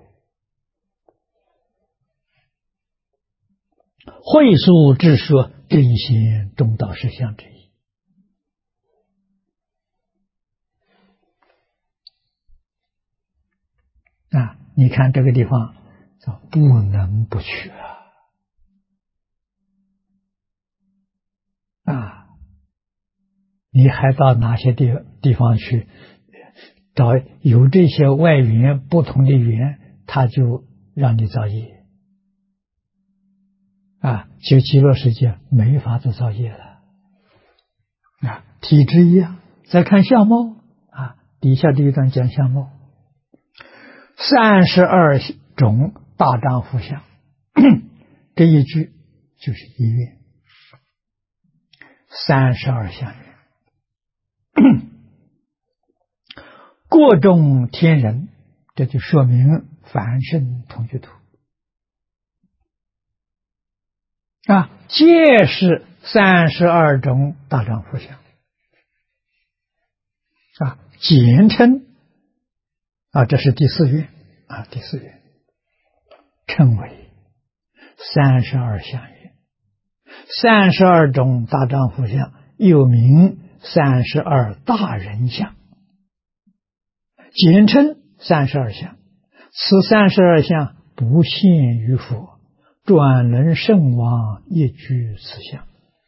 会疏之说真心中道实相之意你看这个地方不能不去你还到哪些地方去找有这些外缘不同的缘，他就让你造业就极乐世界没法子造业了体质一样。再看相貌底下这一段讲相貌，32种大丈夫相这一句就是一愿，32相愿过众天人，这就说明凡圣同居土皆是32种大丈夫相简称这是第四愿第四愿称为32相愿，32种大丈夫相又名32大人相，简称32相。此32相不限于佛，转轮圣王亦居此相。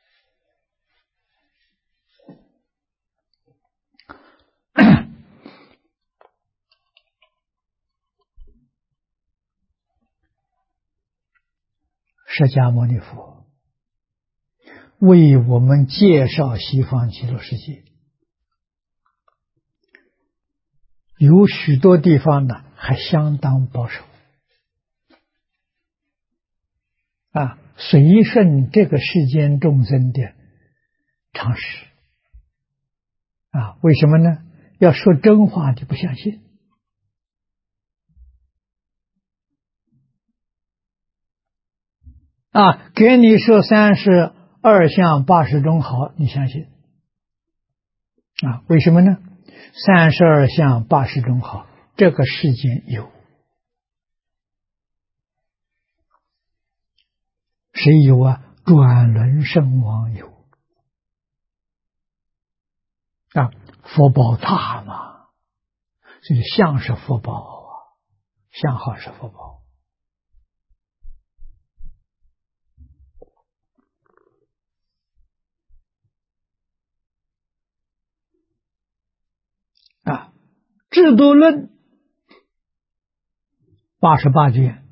释迦牟尼佛为我们介绍西方极乐世界，有许多地方呢还相当保守随顺这个世间众生的常识为什么呢？要说真话你不相信给你说32相80种好，你相信为什么呢？32相80种好，这个世间有，谁有转轮圣王有福报大嘛，这个相是福报相好是福报啊。制度论88卷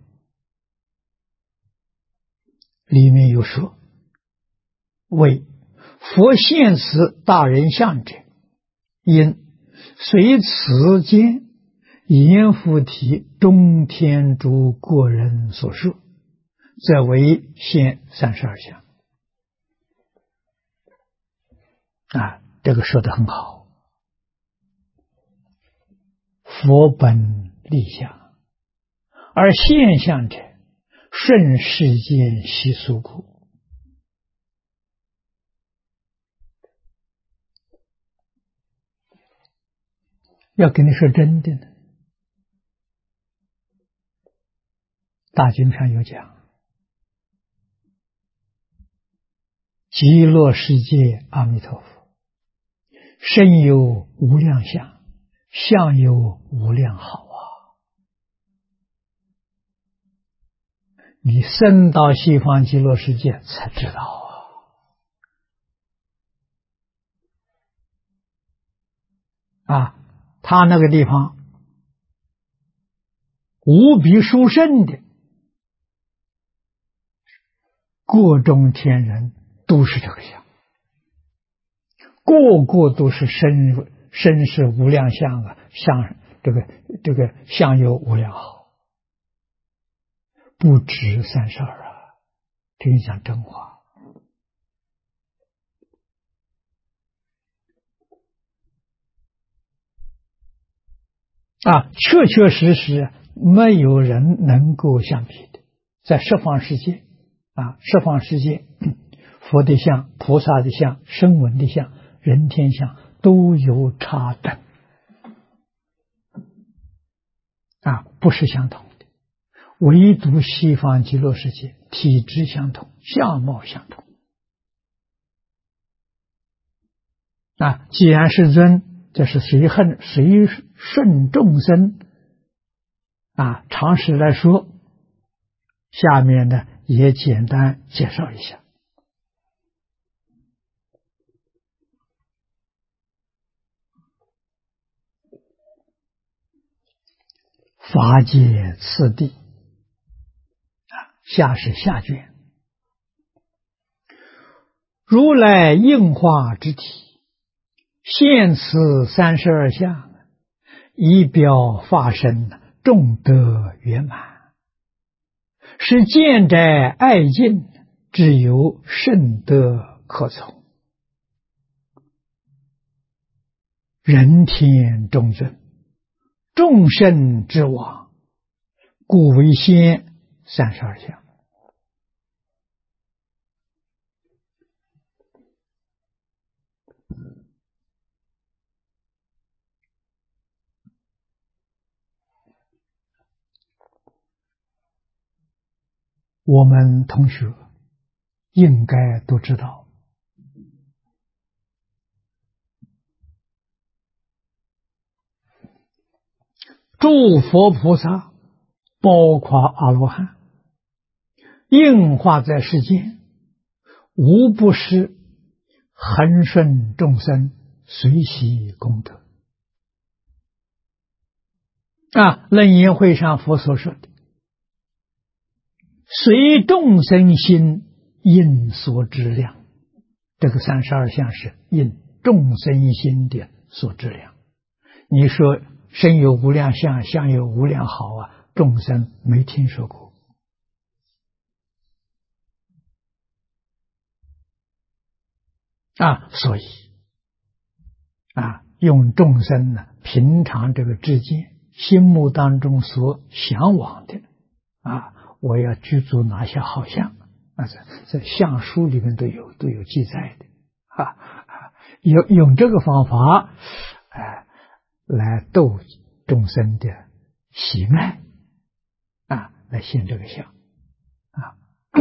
里面有说，为佛现此大人相者，因随此间阎浮提中天竺过人所设，则为现32相啊。这个说得很好，佛本立相，而现象者顺世间习俗故。要跟你说真的呢，大经上有讲，极乐世界阿弥陀佛，身有无量相，相有无量好啊。你生到西方极乐世界才知道啊，他那个地方无比殊胜的各种天人都是这个相，个个都是身是无量相啊，相这个相有无量好，不止32啊，真讲真话啊，确确实实没有人能够相比的。在十方世界啊，十方世界佛的相、菩萨的相、声闻的相、人天相都有差等啊，不是相同的。唯独西方极乐世界体质相同，相貌相同啊。既然是尊，这是随顺众生啊。常识来说，下面呢也简单介绍一下。法界次第啊，下是下卷。如来应化之体，现此32相，以表法身，众德圆满，是见者爱敬，只有甚德可从。人天中尊，众生之王，故为先32相。我们同学应该都知道，诸佛菩萨包括阿罗汉应化在世间，无不是恒顺众生，随喜功德啊。楞严会上佛所说的，随众生心应所知量，这个32相是应众生心的所知量。你说身有无量相，相有无量好啊，众生没听说过啊。所以啊，用众生呢平常这个之间心目当中所向往的啊，我要具足哪些好相啊，在相书里面都有记载的啊。用这个方法来逗众生的喜爱啊，来现这个相啊。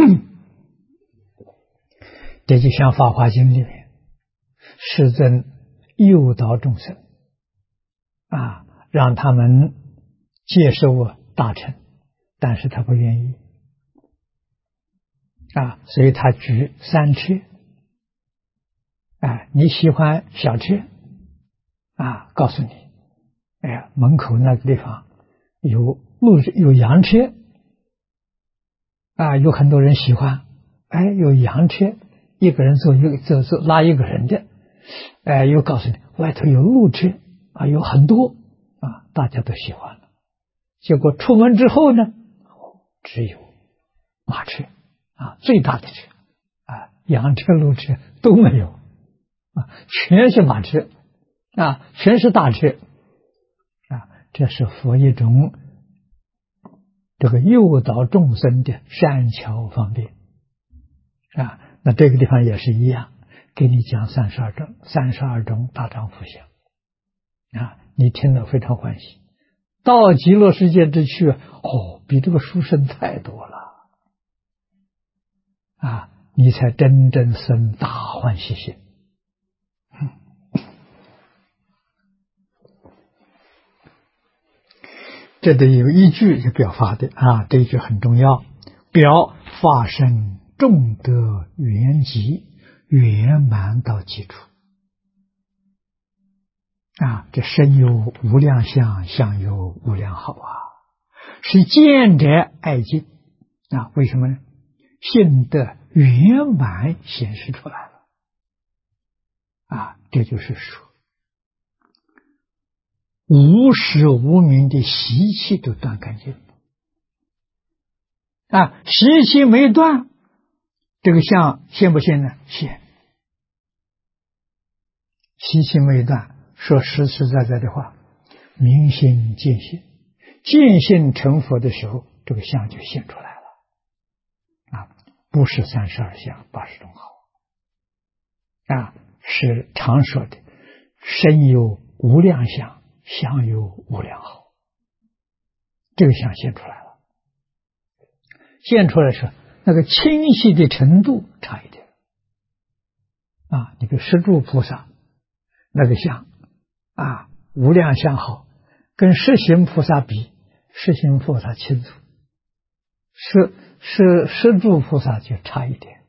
这就像《法华经》里面，世尊诱导众生啊，让他们接受大乘，但是他不愿意所以他举三车你喜欢小车告诉你，门口那个地方有洋车有很多人喜欢，有洋车，一个人坐拉一个人的，又告诉你外头有路车有很多大家都喜欢了。结果出门之后呢，只有马车最大的车洋车路车都没有全是马车全是大车这是佛一种这个诱导众生的善巧方便那这个地方也是一样，给你讲32种大丈夫相你听了非常欢喜，到极乐世界之去比这个殊胜太多了你才真正生大欢喜心。这里有一句是表法的这一句很重要，表法身众德圆寂圆满到极处这身有无量相，相有无量好是见者爱敬为什么呢？性德圆满显示出来了这就是说无始无明的习气都断干净习气没断，这个相现不现呢？现。习气没断，说实实在在的话，明心见性，见性成佛的时候，这个相就现出来了不是32相80种好是常说的身有无量相，相有无量好，这个相现出来了。现出来时那个清晰的程度差一点你比如十住菩萨那个相无量相好，跟十行菩萨比，十行菩萨清楚，十住菩萨就差一点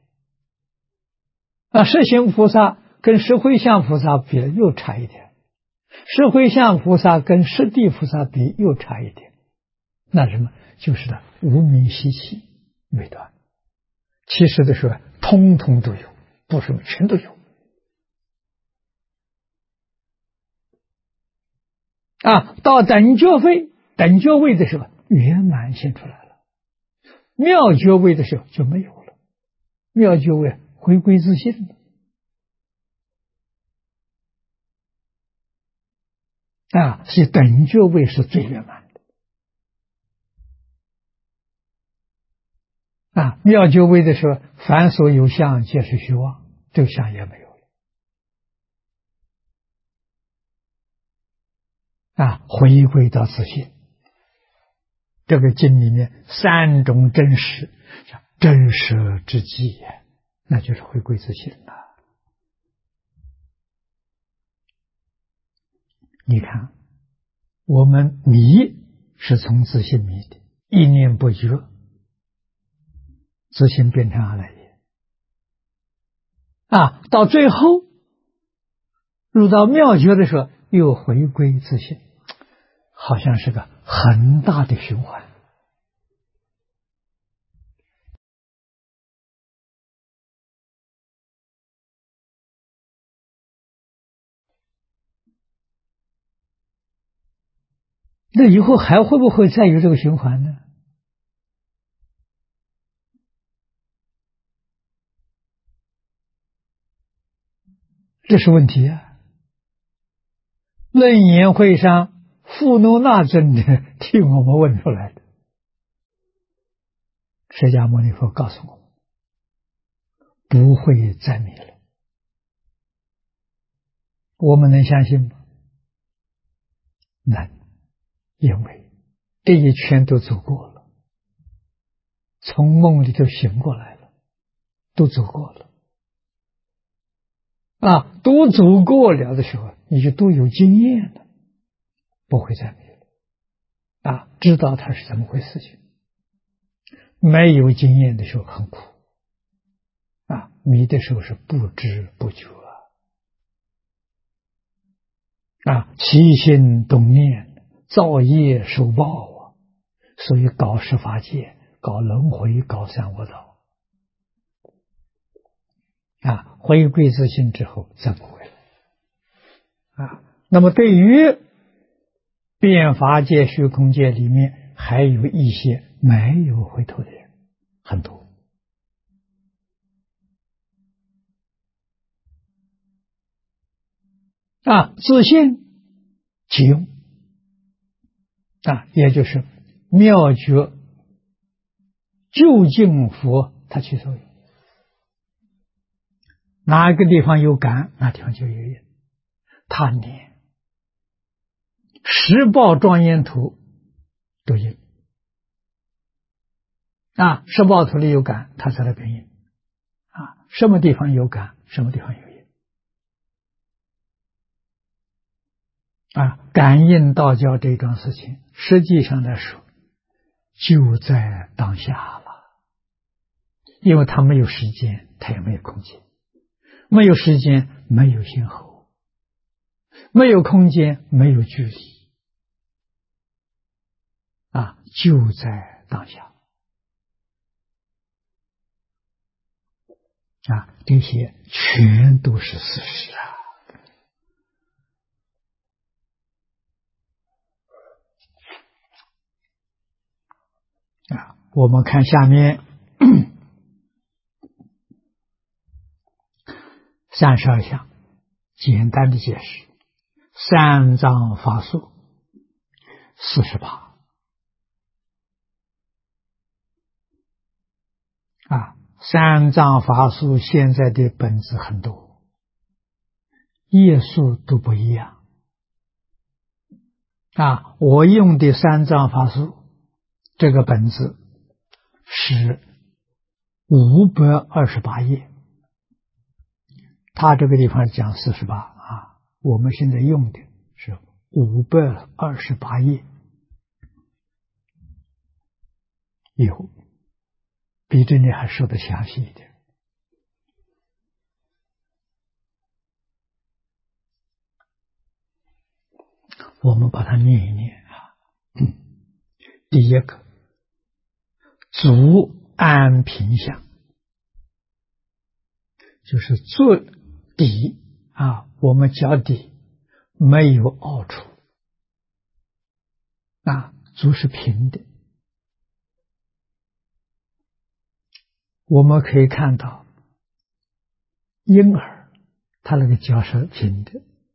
十行菩萨跟十回向菩萨比又差一点，十回向菩萨跟十地菩萨比又差一点，那什么就是的无明习气没断。其实的时候通通都有，不是全都有到等觉位的时候圆满现出来了，妙觉位的时候就没有了，妙觉位回归自性了所以等觉位是最圆满的妙觉位的时候，凡所有相皆是虚妄，这个相也没有了回归到自性。这个经里面3种真实，叫真实之际，那就是回归自性了。你看我们迷是从自性迷的，一念不觉自性变成阿赖耶到最后入到妙觉的时候又回归自性，好像是个很大的循环那以后还会不会再有这个循环呢？这是问题楞严会上富农那真的替我们问出来的。释迦牟尼佛告诉我们，不会再迷了。我们能相信吗？难，因为这一圈都走过了，从梦里头醒过来了，都走过了都走过了的时候，你就都有经验了，不会再迷知道它是怎么回事情。没有经验的时候很苦，迷的时候是不知不觉起心动念，造业受报所以搞十法界，搞轮回，搞三恶道回归自性之后再不回来那么对于变法界、虚空界里面还有一些没有回头的人很多自信即用也就是妙觉究竟佛他起作用，哪个地方有感，那地方就有因。他念十报庄严图都因十报图里有感，他才来变因什么地方有感，什么地方有因感应道教这桩事情，实际上来说就在当下了，因为他没有时间，他也没有空间，没有时间，没有先后，没有空间，没有距离就在当下这些全都是事实我们看下面32项简单的解释。三藏法术48三藏法术现在的本子很多，页数都不一样我用的三藏法术这个本子是528页，他这个地方讲48我们现在用的是528页，有比这里还说的详细一点。我们把它念一念第一个，足安平相，就是坐底我们脚底没有凹处足是平的。我们可以看到婴儿他那个脚是平的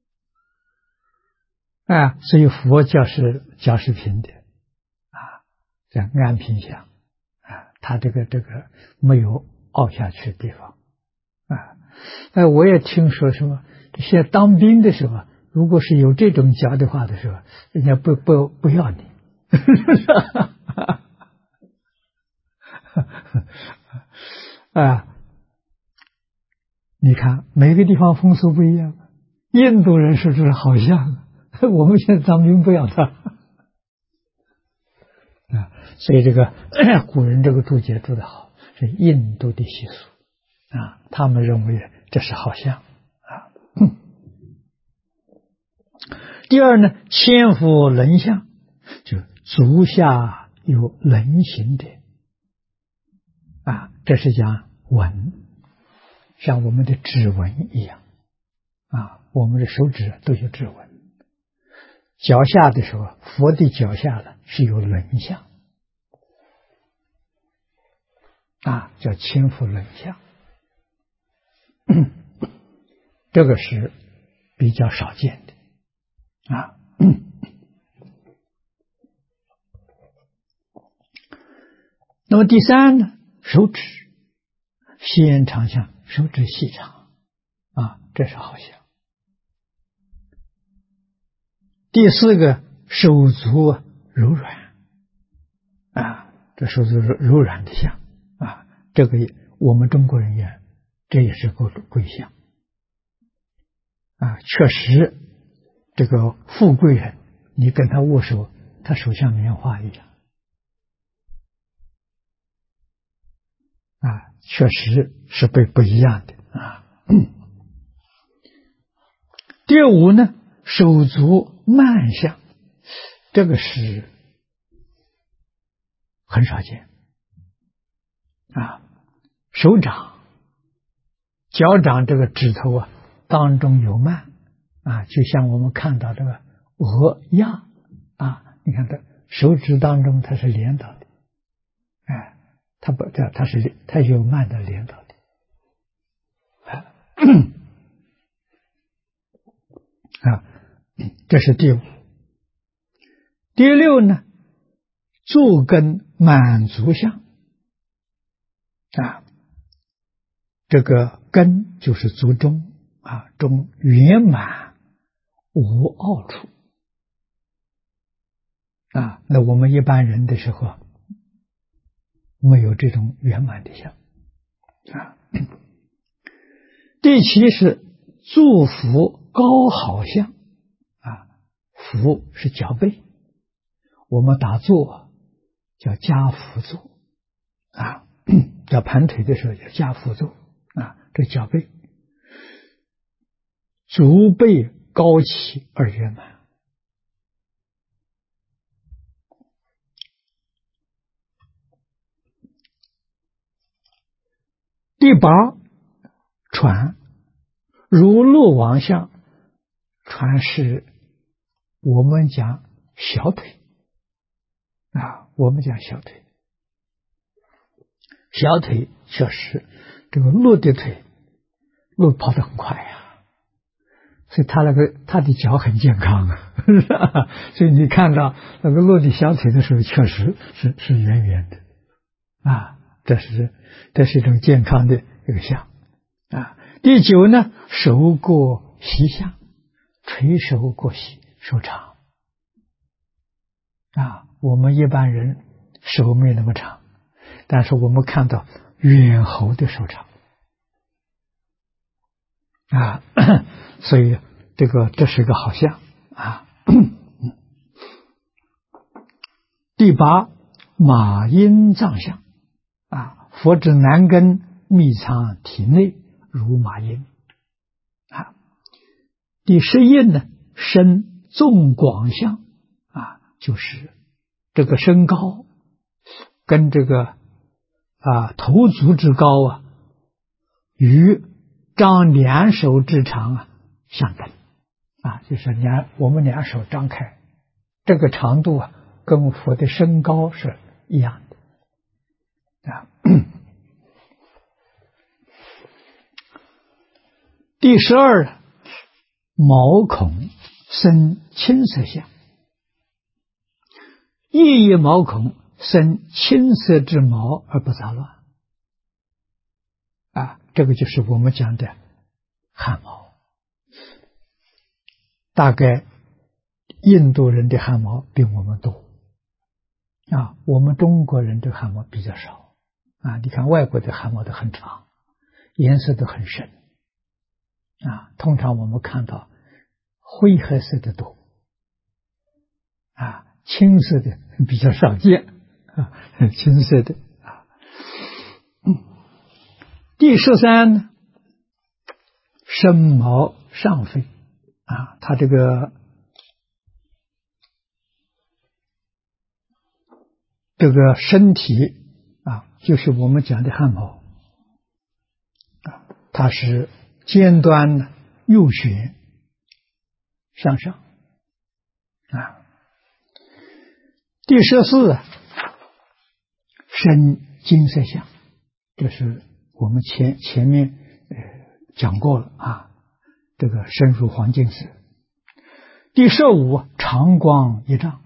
所以佛教是脚是平的这样安平相他这个没有凹下去的地方我也听说什么现在当兵的时候，如果是有这种脚的话的时候，人家不要你你看每个地方风俗不一样，印度人是不是好像我们现在当兵不要他所以这个古人这个注解注得好，是印度的习俗他们认为这是好像第二呢，千夫轮相，就足下有轮形的这是讲纹，像我们的指纹一样我们的手指都有指纹。脚下的时候，佛的脚下呢是有轮相叫千夫轮相这个是比较少见的那么第三呢，手指细长相，手指细长这是好像。第四个，手足柔软这手足柔软的相这个我们中国人也这也是个贵相确实这个富贵人你跟他握手他手像棉花一样啊，确实是不一样的啊。第五呢，手足慢相，这个是很少见啊。手掌、脚掌这个指头啊当中有蔓啊，就像我们看到这个鹅鸭啊，你看这手指当中它是连到的，哎，它有蔓的连到的，啊，这是第五。第六呢，足跟满足相啊，这个根就是足中啊，中圆满无凹处啊。那我们一般人的时候没有这种圆满的相啊。第七是足腹高好相啊，腹是脚背，我们打坐叫夹腹坐啊，叫盘腿的时候叫夹腹坐啊，这脚背，足背高起而圆满。第八，船如鹿王相，船是我们讲小腿啊，我们讲小腿，小腿确实这个鹿的腿，鹿跑得很快呀，所以他的脚很健康啊，是吧？所以你看到那个鹿的小腿的时候，确实是圆圆的啊，这是一种健康的一个相啊。第九呢，手过膝相，垂手过膝，手长啊。我们一般人手没那么长，但是我们看到猿猴的手长啊，所以这是一个好相啊。第八，马阴藏相啊，佛之南根密藏体内，如马阴啊。第11呢，身纵广相啊，就是这个身高跟这个头足之高啊，与张两手之长啊相等啊，就是我们两手张开，这个长度啊，跟佛的身高是一样的啊。第12，毛孔生青色相，一叶毛孔生青色之毛而不杂乱啊，这个就是我们讲的汗毛。大概印度人的汗毛比我们多啊，我们中国人的汗毛比较少啊。你看外国的汗毛都很长，颜色都很深啊，通常我们看到灰褐色的多啊，青色的比较少见啊，青色的啊。第13呢，身毛上飞啊，它这个身体啊，就是我们讲的汗毛啊，它是尖端呢右旋向上啊。第14，深金色相，这是我们前面讲过了啊，这个深入黄金色。第15，长光一丈，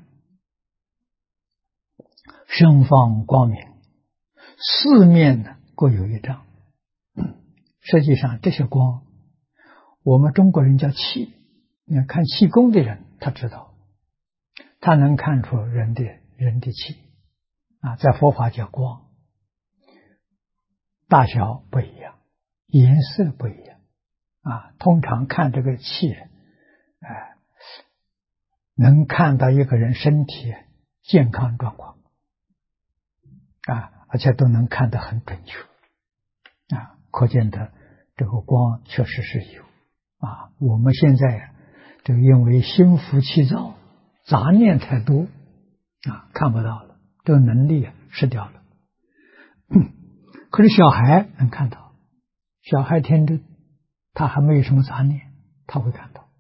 身放光明，四面呢各有一丈。实际上这些光，我们中国人叫气，你看气功的人他知道，他能看出人的气啊，在佛法叫光，大小不一样，颜色不一样啊。通常看这个气， 能看到一个人身体健康状况而且都能看得很准确可见的这个光确实是有我们现在这个因为心浮气躁，杂念太多看不到了，这个能力失掉了。可是小孩能看到，小孩天真，他还没有什么杂念，他会看到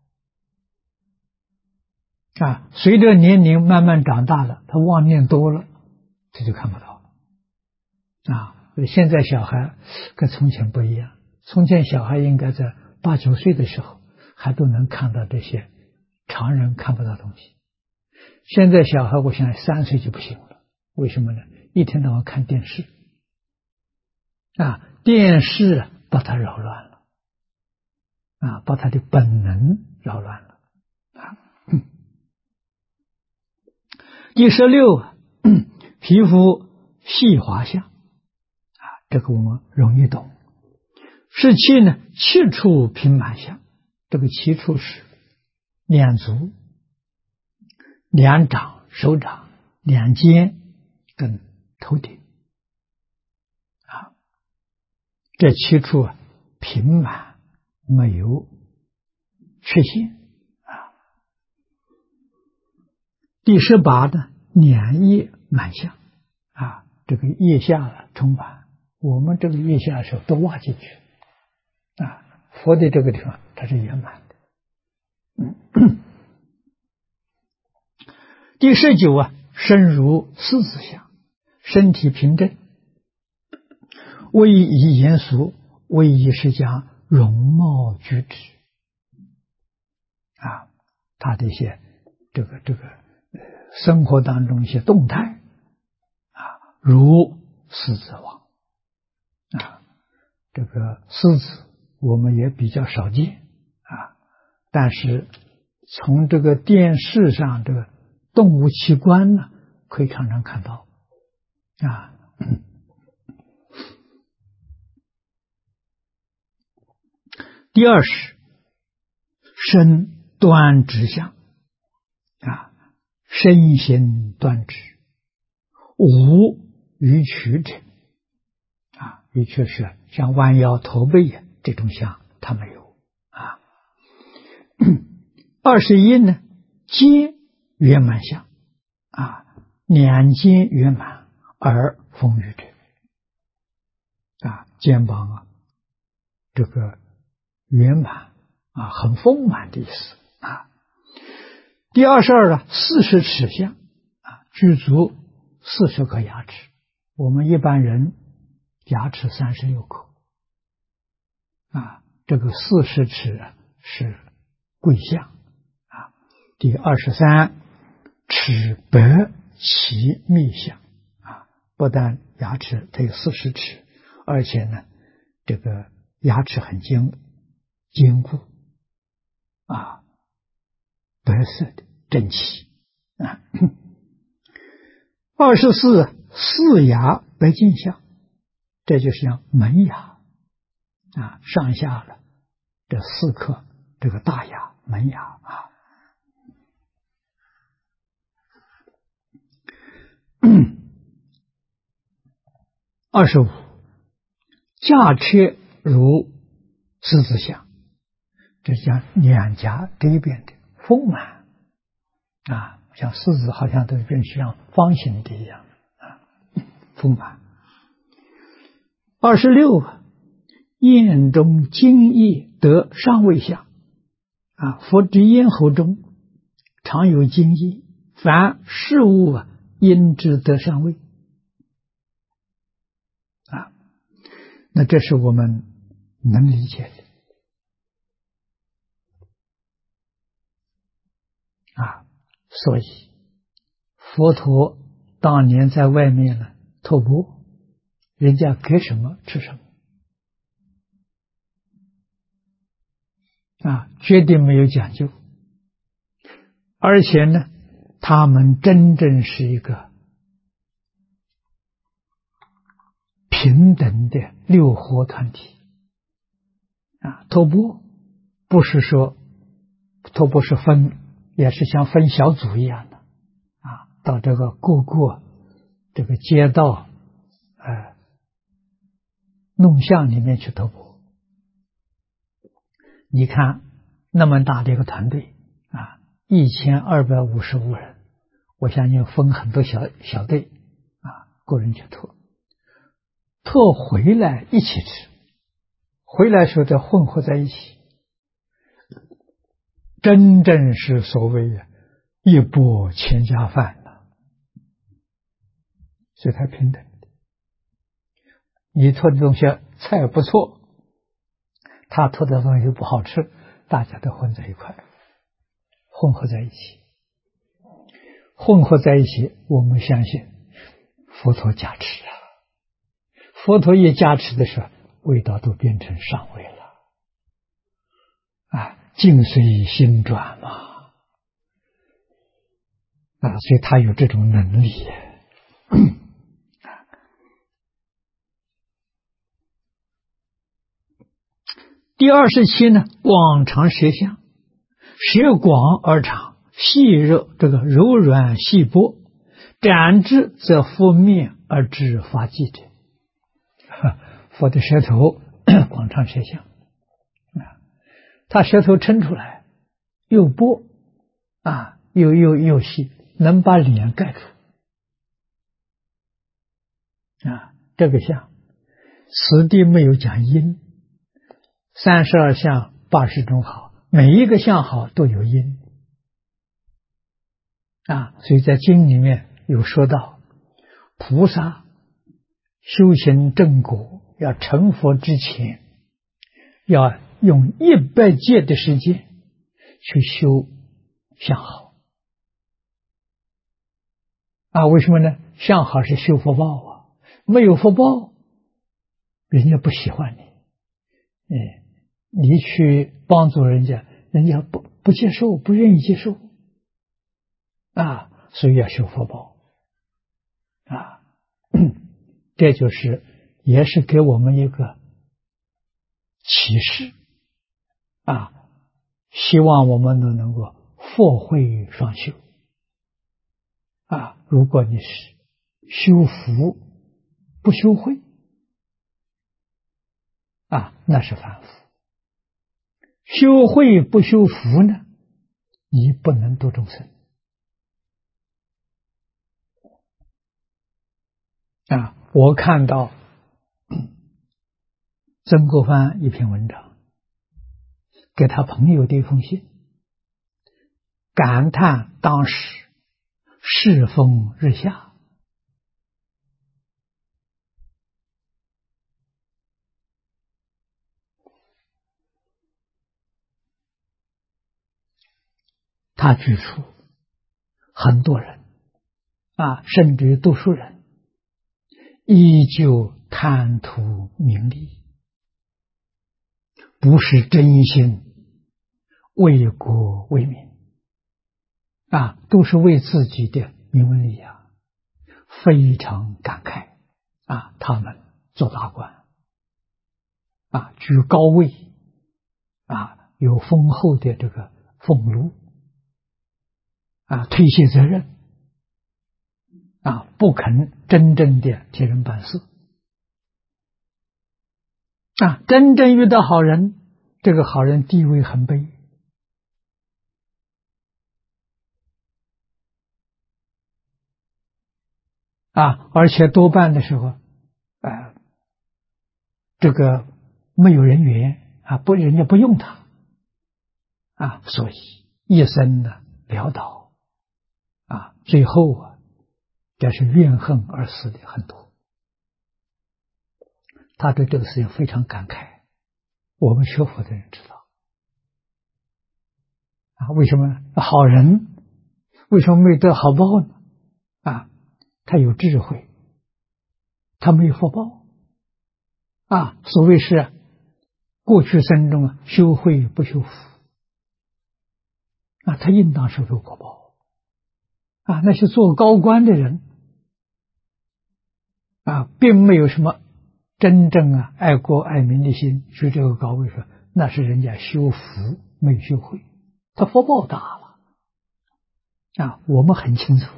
随着年龄慢慢长大了，他妄念多了，这就看不到了现在小孩跟从前不一样，从前小孩应该在8、9岁的时候还都能看到这些常人看不到东西，现在小孩我想3岁就不行了，为什么呢？一天到晚看电视电视把他扰乱了把他的本能扰乱了第16皮肤细滑相这个我们容易懂。17呢，七处平满相，这个七处是两足、两掌、手掌、两肩跟头顶这七处平满，没有缺陷第18呢，两腋满相这个腋下充满，我们这个腋下的时候都挖进去佛的这个地方它是圆满的第19身如狮子相，身体平正，威仪严肃，威仪是讲容貌举止他的一些这个生活当中一些动态如狮子王这个狮子我们也比较少见但是从这个电视上这个动物器官呢，可以常常看到第20身端直相身形端直，无逾曲者的确是像弯腰驼背这种相他没有21呢，肩圆满相两肩圆满而丰腴者肩膀这个圆满很丰满的意思第22呢，40齿相具足40颗牙齿，我们一般人牙齿36颗这个40齿是贵相第23齿白其密相不但牙齿它有40齿，而且呢这个牙齿很坚固白色的整齐24四牙白净相，这就是像门牙上下了这4颗这个大牙门牙25驾车如狮子相，这讲两颊这一边的丰满像狮子好像都变像方形的一样丰满。26咽中津液得上位相佛之咽喉中常有津液，凡事物因之得上位那这是我们能理解的所以佛陀当年在外面呢托钵，人家给什么吃什么绝对没有讲究，而且呢他们真正是一个平等的六合团体托钵不是说托钵是分也是像分小组一样的啊，到这个各个这个街道弄巷里面去托钵。你看那么大的一个团队啊，1255人，我相信分很多小队啊，个人去托回来一起吃，回来时候再混合在一起，真正是所谓一钵千家饭了，所以才平等的。你托的东西菜不错，他托的东西不好吃，大家都混在一块，混合在一起。混合在一起，我们相信佛陀加持啊，佛陀一加持的时候，味道都变成上味了啊，境随心转嘛啊，所以他有这种能力。第27呢，广长舌相，舌广而长，细热，这个柔软细波，展之则覆面而致发际者。佛的舌头广长舌相啊，他舌头撑出来又波啊，又细，能把脸盖住啊。这个相，此地没有讲音，32相80种好，每一个相好都有因啊，所以在经里面有说到，菩萨修行正果，要成佛之前，要用100劫的时间去修相好啊。为什么呢？相好是修福报啊，没有福报，人家不喜欢你，你去帮助人家，人家不接受，不愿意接受啊，所以要修福报啊。这就是也是给我们一个启示啊，希望我们都能够佛慧双修啊。如果你是修福不修慧啊，那是凡夫；修慧不修福呢，你不能度众生啊。我看到曾国藩一篇文章，给他朋友的一封信，感叹当时世风日下，他举出很多人啊，甚至于读书人依旧贪图名利，不是真心为国为民啊，都是为自己的名闻利养，非常感慨啊。他们做大官啊，居高位啊，有丰厚的这个俸禄啊，推卸责任啊，不肯真正的替人办事啊。真正遇到好人，这个好人地位很卑啊，而且多半的时候这个没有人缘啊，人家不用他啊，所以一生呢潦倒啊，最后啊，这是怨恨而死的很多。他对这个事情非常感慨，我们学佛的人知道啊。为什么呢？好人为什么没得好报呢？啊，他有智慧，他没有福报啊。所谓是过去生中修慧不修福啊，他应当受受果报啊。那些做高官的人啊，并没有什么真正爱国爱民的心，去这个高位说，那是人家修福没修慧，他福报大了我们很清楚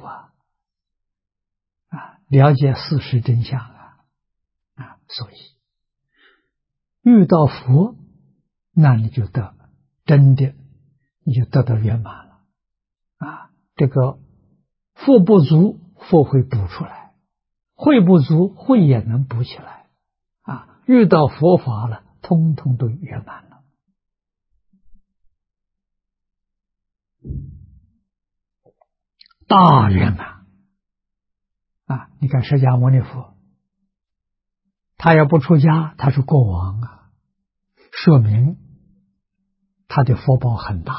了解事实真相所以遇到佛，那你就真的你就得到圆满了这个福不足，福会补出来；慧不足，慧也能补起来遇到佛法了，通通都圆满了。大圆满你看释迦牟尼佛，他要不出家，他是国王说明他的福报很大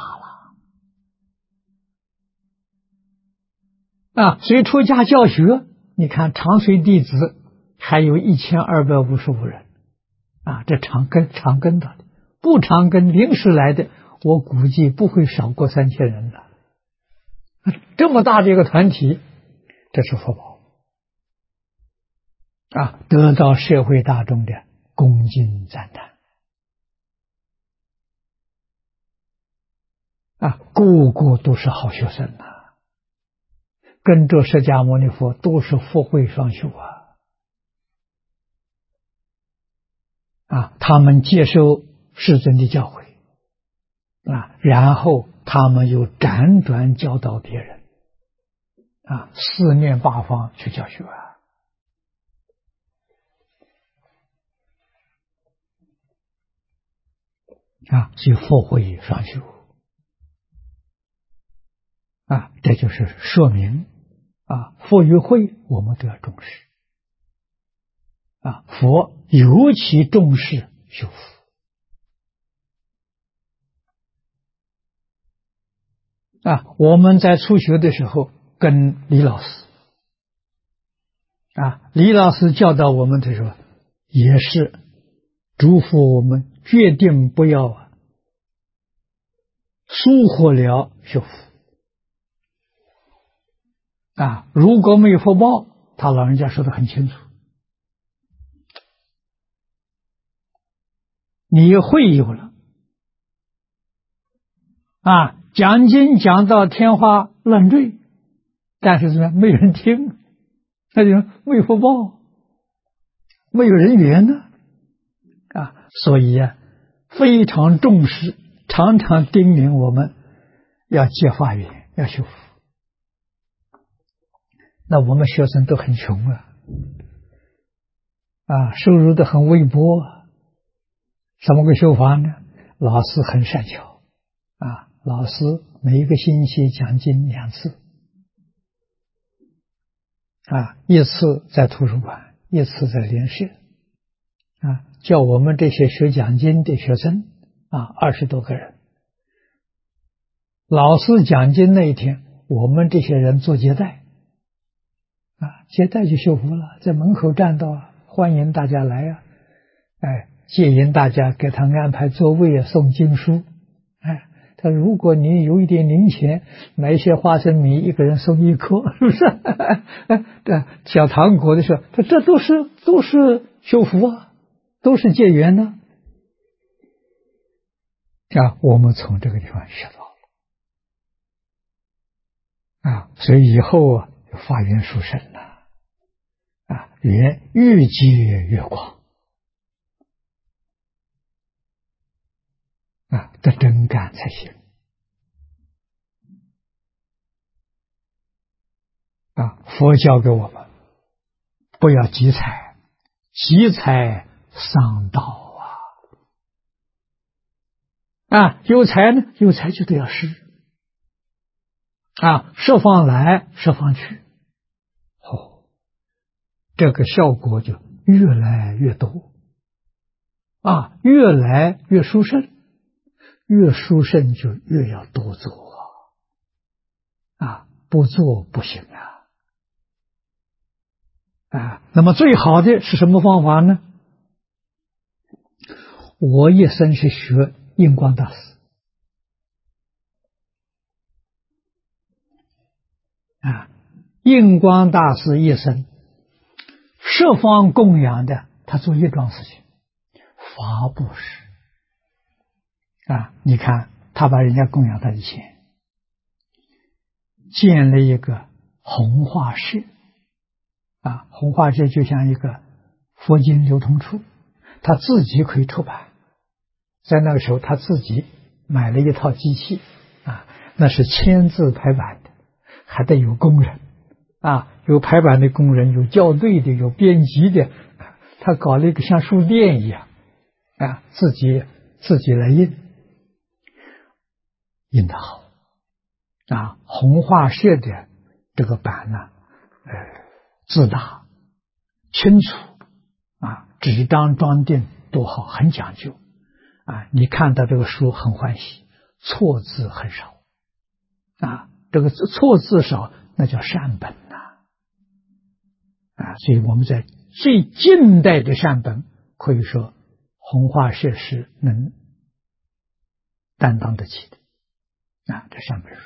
了所以出家教学，你看长随弟子还有1255人这长跟的，不长跟临时来的，我估计不会少过3000人了。这么大的一个团体，这是福报得到社会大众的恭敬赞叹个个都是好学生跟着释迦牟尼佛都是福慧双修他们接受世尊的教诲然后他们又辗转教导别人四面八方去教学所以福慧双修这就是说明福与慧我们都要重视佛尤其重视修福我们在初学的时候跟李老师李老师教导我们的时候，也是嘱咐我们决定不要疏忽了修福如果没有福报，他老人家说得很清楚，你会有了讲经讲到天花乱坠，但是怎么样，没人听，那就没有福报，没有人缘呢所以非常重视，常常叮咛我们要结法缘，要修福。那我们学生都很穷收入都很微薄怎么个修法呢？老师很善巧老师每一个星期讲经2次一次在图书馆，一次在联社叫我们这些学讲经的学生20多个人，老师讲经那一天，我们这些人做接待接待就修福了，在门口站到欢迎大家来接引大家，给他安排座位送经书他如果你有一点零钱，买一些花生米，一个人送1颗，是不是小糖果的时候，他这都是修福都是结缘我们从这个地方学到了所以以后法缘殊胜缘越结越广得真干才行佛教给我们不要积财，积财伤道有财呢，有财就得要施释放来释放去这个效果就越来越多越来越殊胜，越殊胜就越要多做不做不行那么最好的是什么方法呢？我一生是学印光大师印光大师一生十方供养的，他做一桩事情，法布施你看他把人家供养他的钱建了一个弘化社。弘化社就像一个佛经流通处，他自己可以出版。在那个时候，他自己买了一套机器，那是签字排版的，还得有工人，有排版的工人，有校对的，有编辑的，他搞了一个像书店一样，自己来印得好，弘化社的这个版呢，字大清楚，纸张装订多好，很讲究，你看到这个书很欢喜，错字很少，这个错字少，那叫善本所以我们在最近代的善本，可以说弘化社是能担当得起的，这善本书，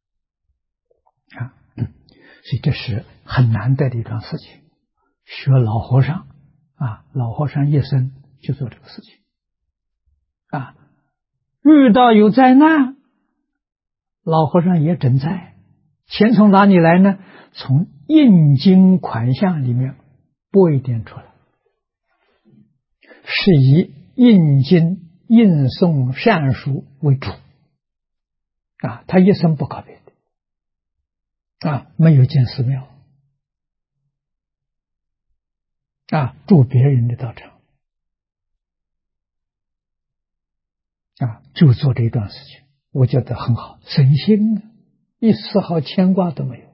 所以这是很难得的一桩事情。学老和尚，老和尚一生就做这个事情，遇到有灾难，老和尚也赈灾，钱从哪里来呢？从印经款项里面拨一点出来，是以印经印诵善书为主，他一生不搞别的，没有建寺庙，住别人的道场，就做这一段事情，我觉得很好，省心，一丝毫牵挂都没有。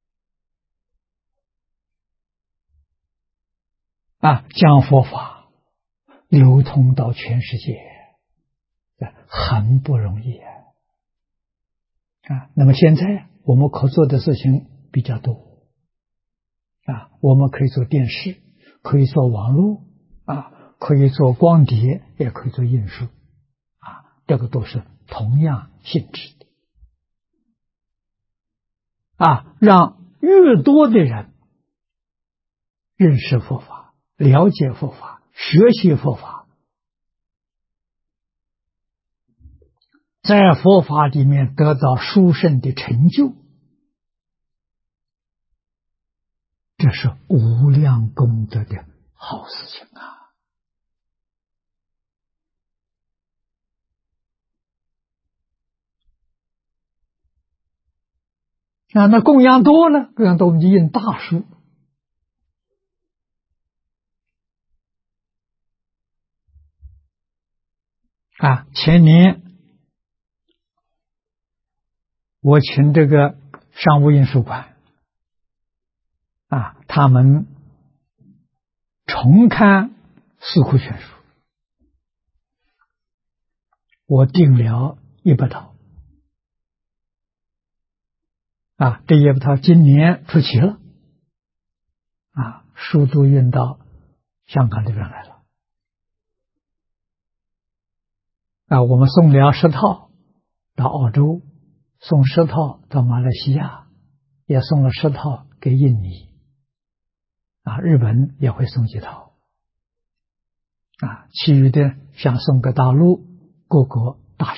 将佛法流通到全世界，很不容易那么现在我们可做的事情比较多，我们可以做电视，可以做网络，可以做光碟，也可以做印书，这个都是同样性质的，让越多的人认识佛法，了解佛法，学习佛法，在佛法里面得到殊胜的成就，这是无量功德的好事情那供养多了，供养多我们就印大书，前年我请这个商务印书馆他们重刊《四库全书》，我订了100套，这100套今年出齐了，书都运到香港这边来了，我们送了10套到澳洲，送10套到马来西亚，也送了10套给印尼，日本也会送几套，其余的想送给大陆各国大学。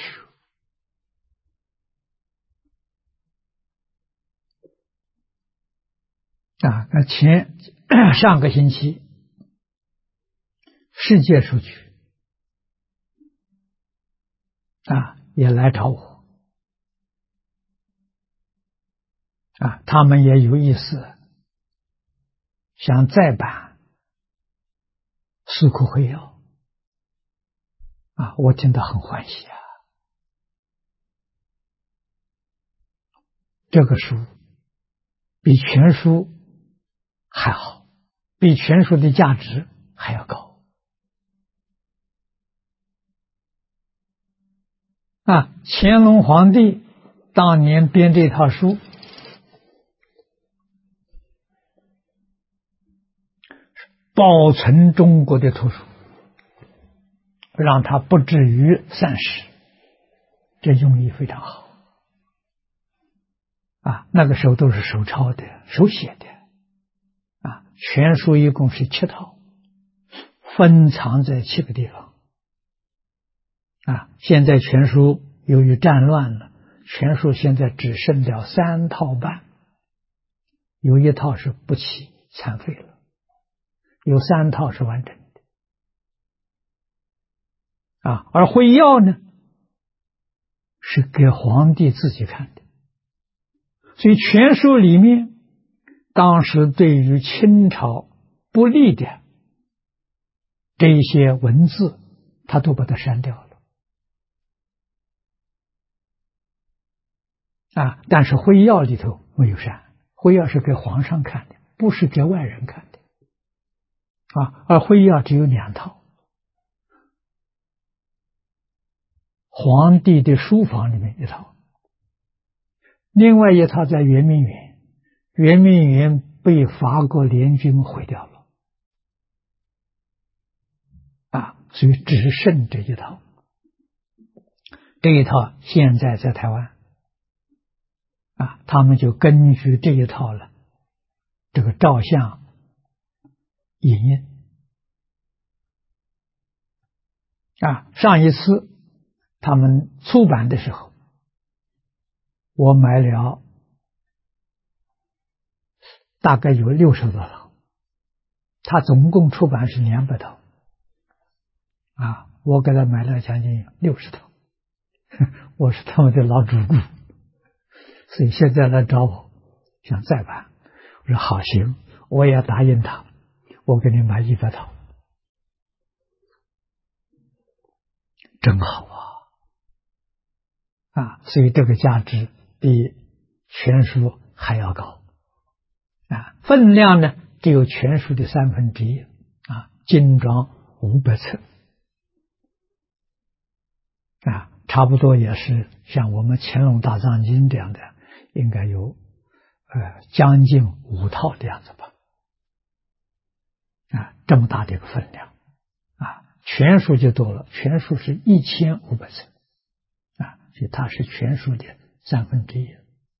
上个星期世界书局也来找我，他们也有意思，想再版四库会要，我听得很欢喜这个书比全书还好，比全书的价值还要高乾隆皇帝当年编这套书，保存中国的图书，让它不至于散失，这用意非常好那个时候都是手抄的，手写的全书一共是7套，分藏在7个地方现在全书由于战乱了， 全书现在只剩了3套半，有1套是不起残废了，有3套是完整的而会要呢是给皇帝自己看的，所以全书里面当时对于清朝不利的这一些文字，他都把它删掉了但是会要里头没有删，会要是给皇上看的，不是给外人看的而会要只有2套，皇帝的书房里面1套，另外1套在圆明园，圆明园被法国联军毁掉了所以只剩这1套，这1套现在在台湾他们就根据这1套了，这个照相影印上一次他们出版的时候，我买了大概有60多套，他总共出版是200套我给他买了将近60套，我是他们的老主顾，所以现在来找我想再版，我说好行，我也答应他，我给你买100套，真好所以这个价值比全书还要高分量呢只有全书的1/3精装500册差不多也是像我们乾隆大藏经这样的，应该有将近5套的样子吧这么大的一个分量全书就多了，全书是1500册所以它是全书的1/3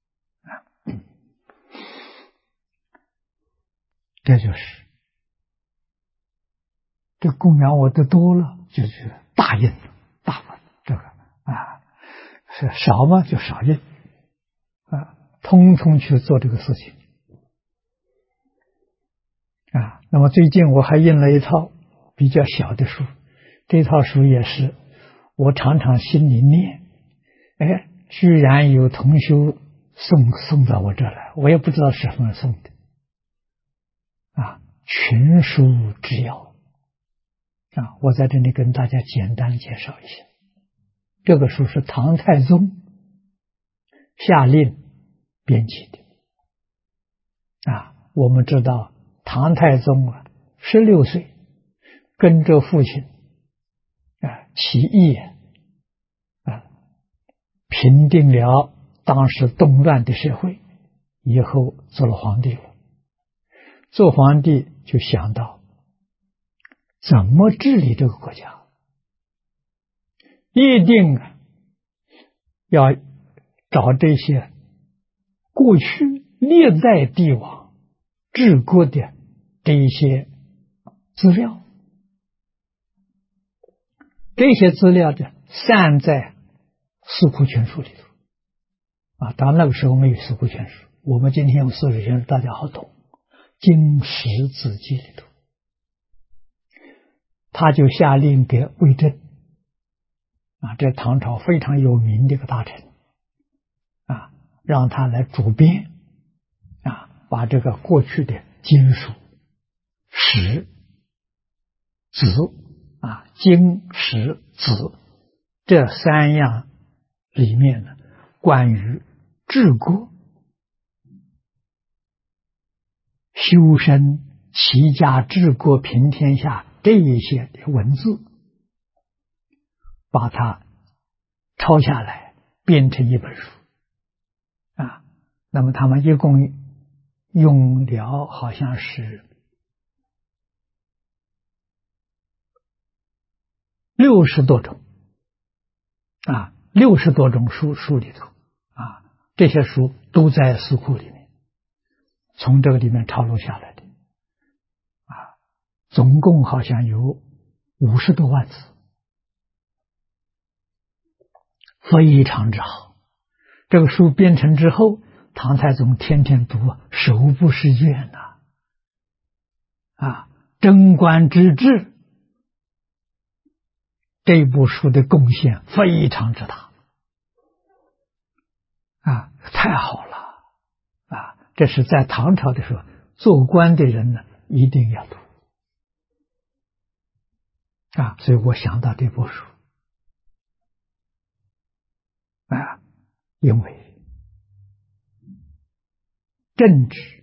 这就是这供养我的多了，就是大印大法这个是少嘛就少印通通去做这个事情那么最近我还印了一套比较小的书，这套书也是我常常心里念，居然有同修送到我这来，我也不知道是什么送的群书之要我在这里跟大家简单介绍一下。这个书是唐太宗下令编辑的我们知道唐太宗16岁跟着父亲起义平定了当时动乱的社会，以后做了皇帝了。做皇帝就想到怎么治理这个国家，一定要找这些过去历代帝王治国的这一些资料，这些资料的散在四库全书里头当然那个时候没有四库全书，我们今天用四库全书大家好懂，经史子集里头，他就下令给魏征这唐朝非常有名的一个大臣让他来主编把这个过去的经书史子经史子这3样里面呢，关于治国修身齐家治国平天下这一些的文字，把它抄下来编成一本书那么他们一共用了好像是60多种60多种书里头这些书都在四库里面，从这个里面抄录下来的总共好像有50多万字，非常之好。 这个书编成之后，唐太宗天天读，手不释卷呐。贞观之治这部书的贡献非常之大。太好了。这是在唐朝的时候，做官的人呢一定要读。所以我想到这部书。因为政治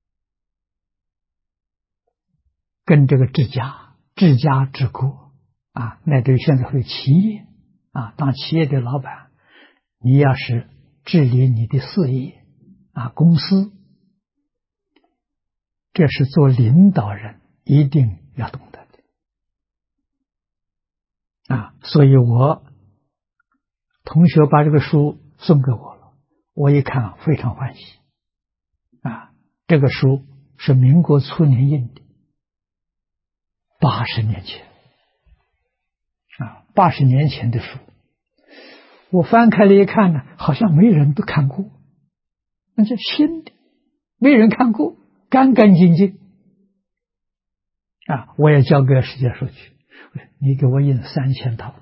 跟这个治家治国乃至于现在会企业当企业的老板，你要是治理你的事业公司，这是做领导人一定要懂得的所以我同学把这个书送给我了，我一看非常欢喜这个书是民国初年印的，80年前80年前的书，我翻开了一看呢，好像没人都看过，那是新的，没人看过，干干净净我也交给史教授去，你给我印3000套，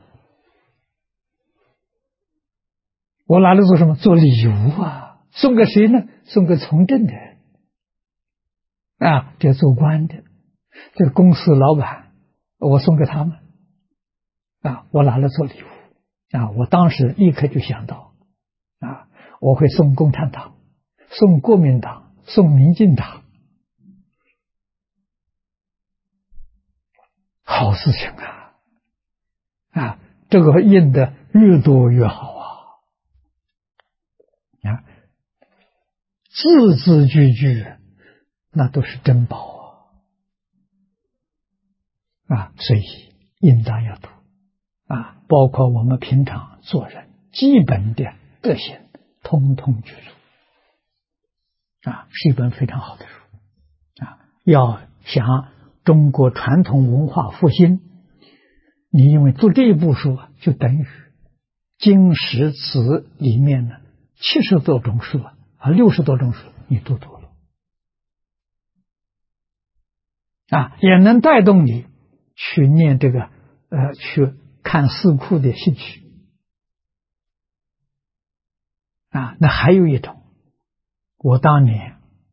我拿来做什么？做礼物送给谁呢？送给从政的人这做官的，这个公司老板，我送给他们我拿来做礼物我当时立刻就想到我会送共产党，送国民党，送民进党，好事情这个印的越多越好字字句句那都是珍宝所以应当要读包括我们平常做人基本的德行通通记住是一本非常好的书要想中国传统文化复兴，你因为读这一部书就等于经史子里面呢70多种书60多种书你都读了也能带动你去念这个去看四库的兴趣那还有一种，我当年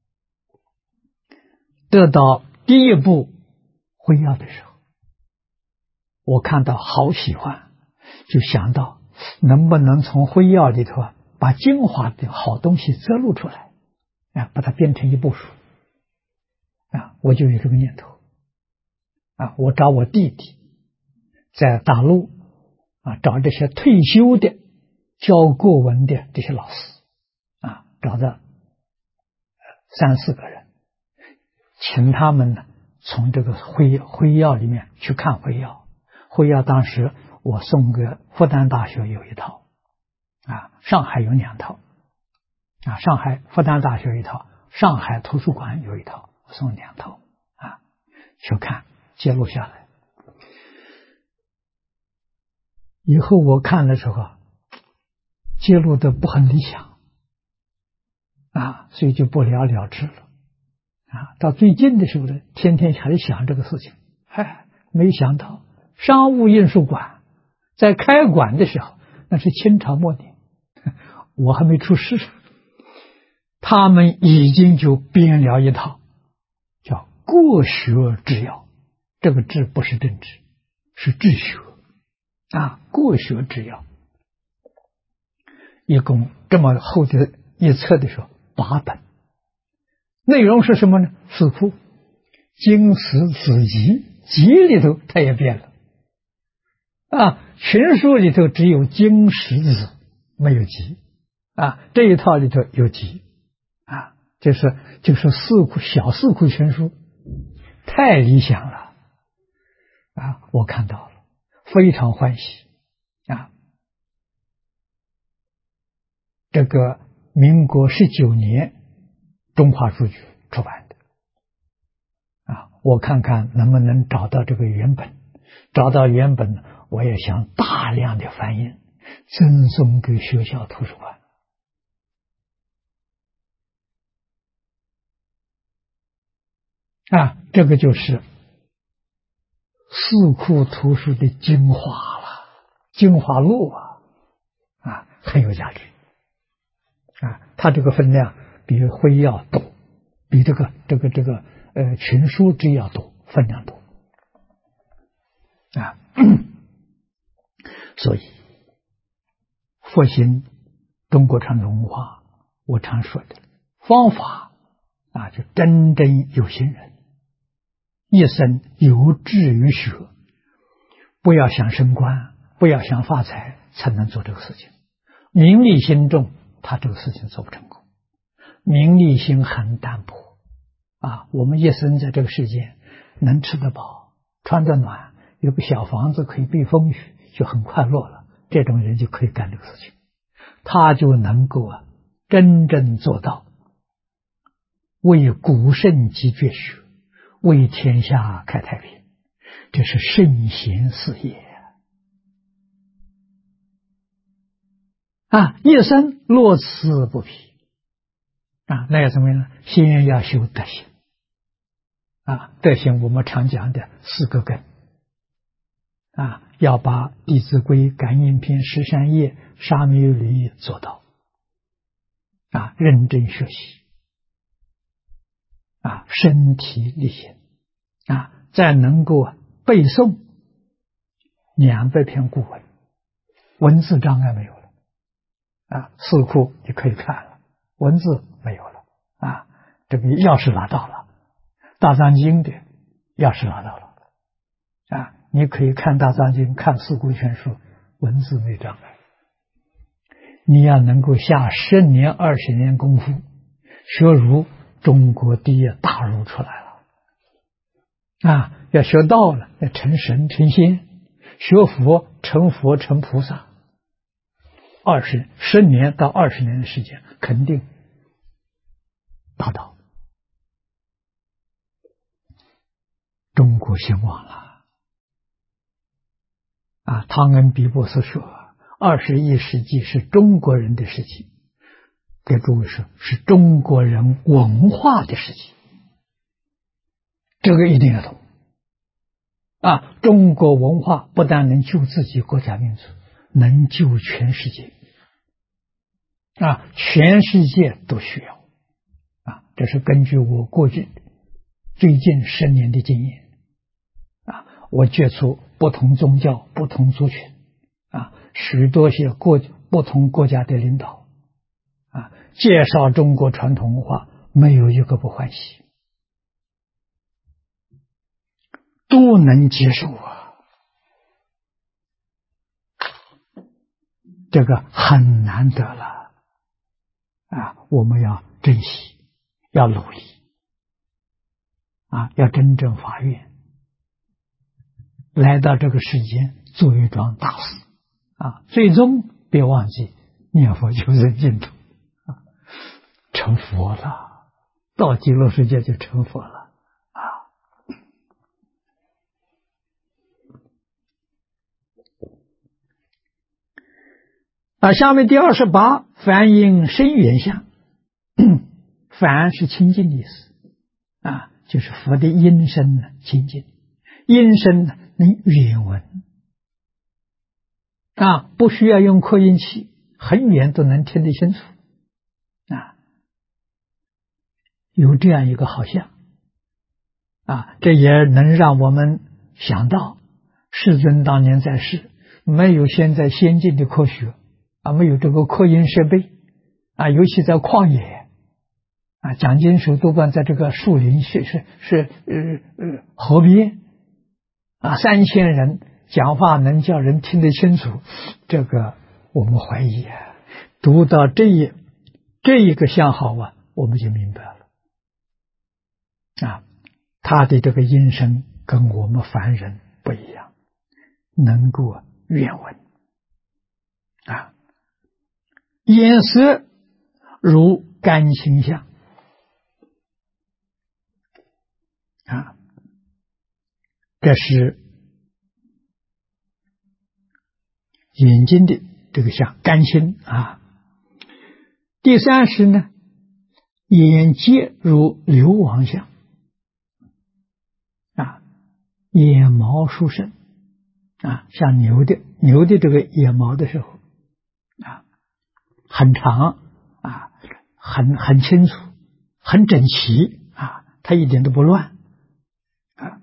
得到第一部会要的时候，我看到好喜欢，就想到能不能从会要里头把精华的好东西摘录出来把它编成一部书我就有这个念头我找我弟弟在大陆找这些退休的教国文的这些老师找到3、4个人，请他们呢从这个会要里面去看会要。会要当时我送给复旦大学有一套上海有2套上海复旦大学一套，上海图书馆有一套，我送2套去看记录下来。以后我看的时候记录的不很理想所以就不了了之了到最近的时候呢，天天还想这个事情，没想到商务印书馆在开馆的时候，那是清朝末年，我还没出世，他们已经就编了一套叫国学治要，这个治不是政治，是治学国学治要，一共这么厚的一册的时候8本，内容是什么呢？四库、经史子集，集里头它也变了群书里头只有经史子没有集这一套里头有集就是小四库全书，太理想了我看到了，非常欢喜这个民国19年中华书局出版的我看看能不能找到这个原本，找到原本我也想大量的翻印赠送给学校图书馆这个就是四库图书的精华了，精华录很有价值它这个分量比会要多，比这个群书之要多，分量多所以复兴中国传统文化，我常说的方法就真正有心人一生有志于学，不要想升官，不要想发财，才能做这个事情。名利心重，他这个事情做不成功。名利心很淡薄我们一生在这个世界能吃得饱，穿得暖，有个小房子可以避风雨，就很快乐了。这种人就可以干这个事情，他就能够真正做到为古圣继绝学，为天下开太平，这是圣贤事业一生乐此不疲那要怎么样呢？先要修德行德行我们常讲的四个根要把《弟子规》《感应篇》《十善业》《沙弥律》做到认真学习身体力行再能够背诵200篇古文，文字障碍没有了四库就可以看了，文字没有了这个钥匙拿到了，大藏经的钥匙拿到了你可以看大藏经，看四库全书，文字没障碍。你要能够下10年20年功夫，学儒，中国第一大儒出来了要学道了，要成神成仙，学佛成佛成菩萨10年到20年的时间肯定达到。中国兴旺了汤恩比博士说21世纪是中国人的世纪，给诸位说是中国人文化的世纪，这个一定要懂中国文化不但能救自己国家民族，能救全世界全世界都需要这是根据我过去最近10年的经验我接触不同宗教不同族群许多些不同国家的领导介绍中国传统文化，没有一个不欢喜，都能接受这个很难得了我们要珍惜，要努力要真正发愿，来到这个世间做一桩大事最终别忘记念佛求生净土成佛了，到极乐世界就成佛了下面第28，梵应生缘相。梵是清净的意思就是佛的音声清净，音声能远闻不需要用扩音器，很远都能听得清楚有这样一个好像这也能让我们想到世尊当年在世没有现在先进的科学没有这个扩音设备尤其在旷野讲经时多半在这个树林河边3000人讲话能叫人听得清楚，这个我们怀疑读到这一个相好我们就明白了他的这个音声跟我们凡人不一样，能够远闻眼色如甘清相这是眼睛的这个像甘清第30呢，眼睫如流王相眼毛殊胜啊，像牛的这个眼毛的时候啊，很长啊，很清楚，很整齐啊，它一点都不乱啊。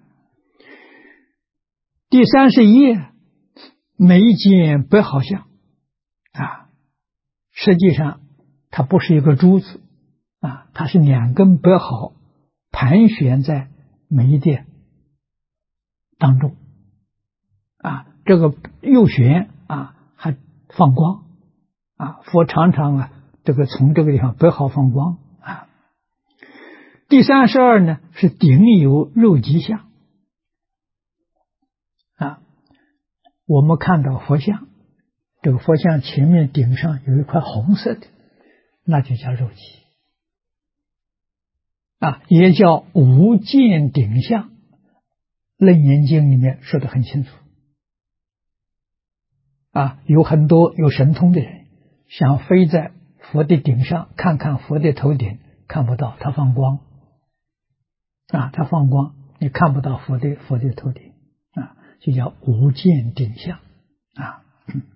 第31页，眉间白毫相啊，实际上它不是一个珠子啊，它是2根白毫盘旋在眉的当中啊，这个右旋啊还放光啊，佛常常啊这个从这个地方白毫放光啊。第32呢是顶有肉髻相啊，我们看到佛像，这个佛像前面顶上有一块红色的，那就叫肉髻啊，也叫无见顶相。楞严经里面说得很清楚啊，有很多有神通的人想飞在佛的顶上看看佛的头顶，看不到，他放光啊，他放光，你看不到佛的头顶啊，就叫无见顶相啊。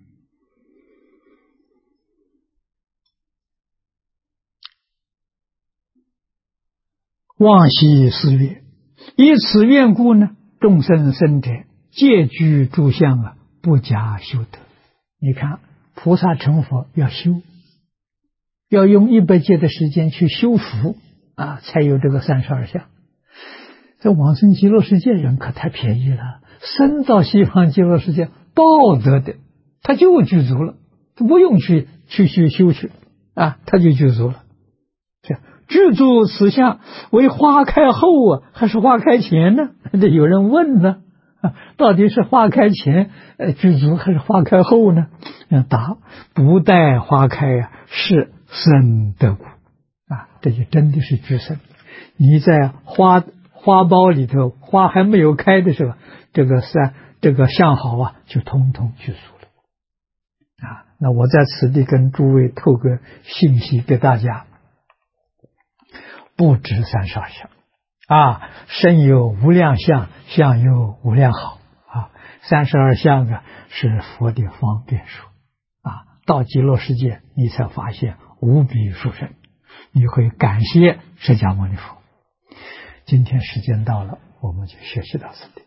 望昔四月，以此缘故呢，众生生者皆具诸相啊，不假修德。你看菩萨成佛要修，要用100劫的时间去修福啊，才有这个32相。这往生极乐世界人可太便宜了，生到西方极乐世界报得的，他就具足了，他不用去修去啊，他就具足了。具足此相为花开后啊，还是花开前呢？这有人问呢，到底是花开前具足还是花开后呢？答：不待花开啊，是生得故啊，这就真的是具生。你在花苞里头，花还没有开的时候，这个相好啊，就通通具足了啊。那我在此地跟诸位透个信息给大家。不止32相啊，身有无量相，相有无量好啊。32相啊是佛的方便说啊，到极乐世界你才发现无比殊胜，你会感谢释迦牟尼佛。今天时间到了，我们就学习到此地。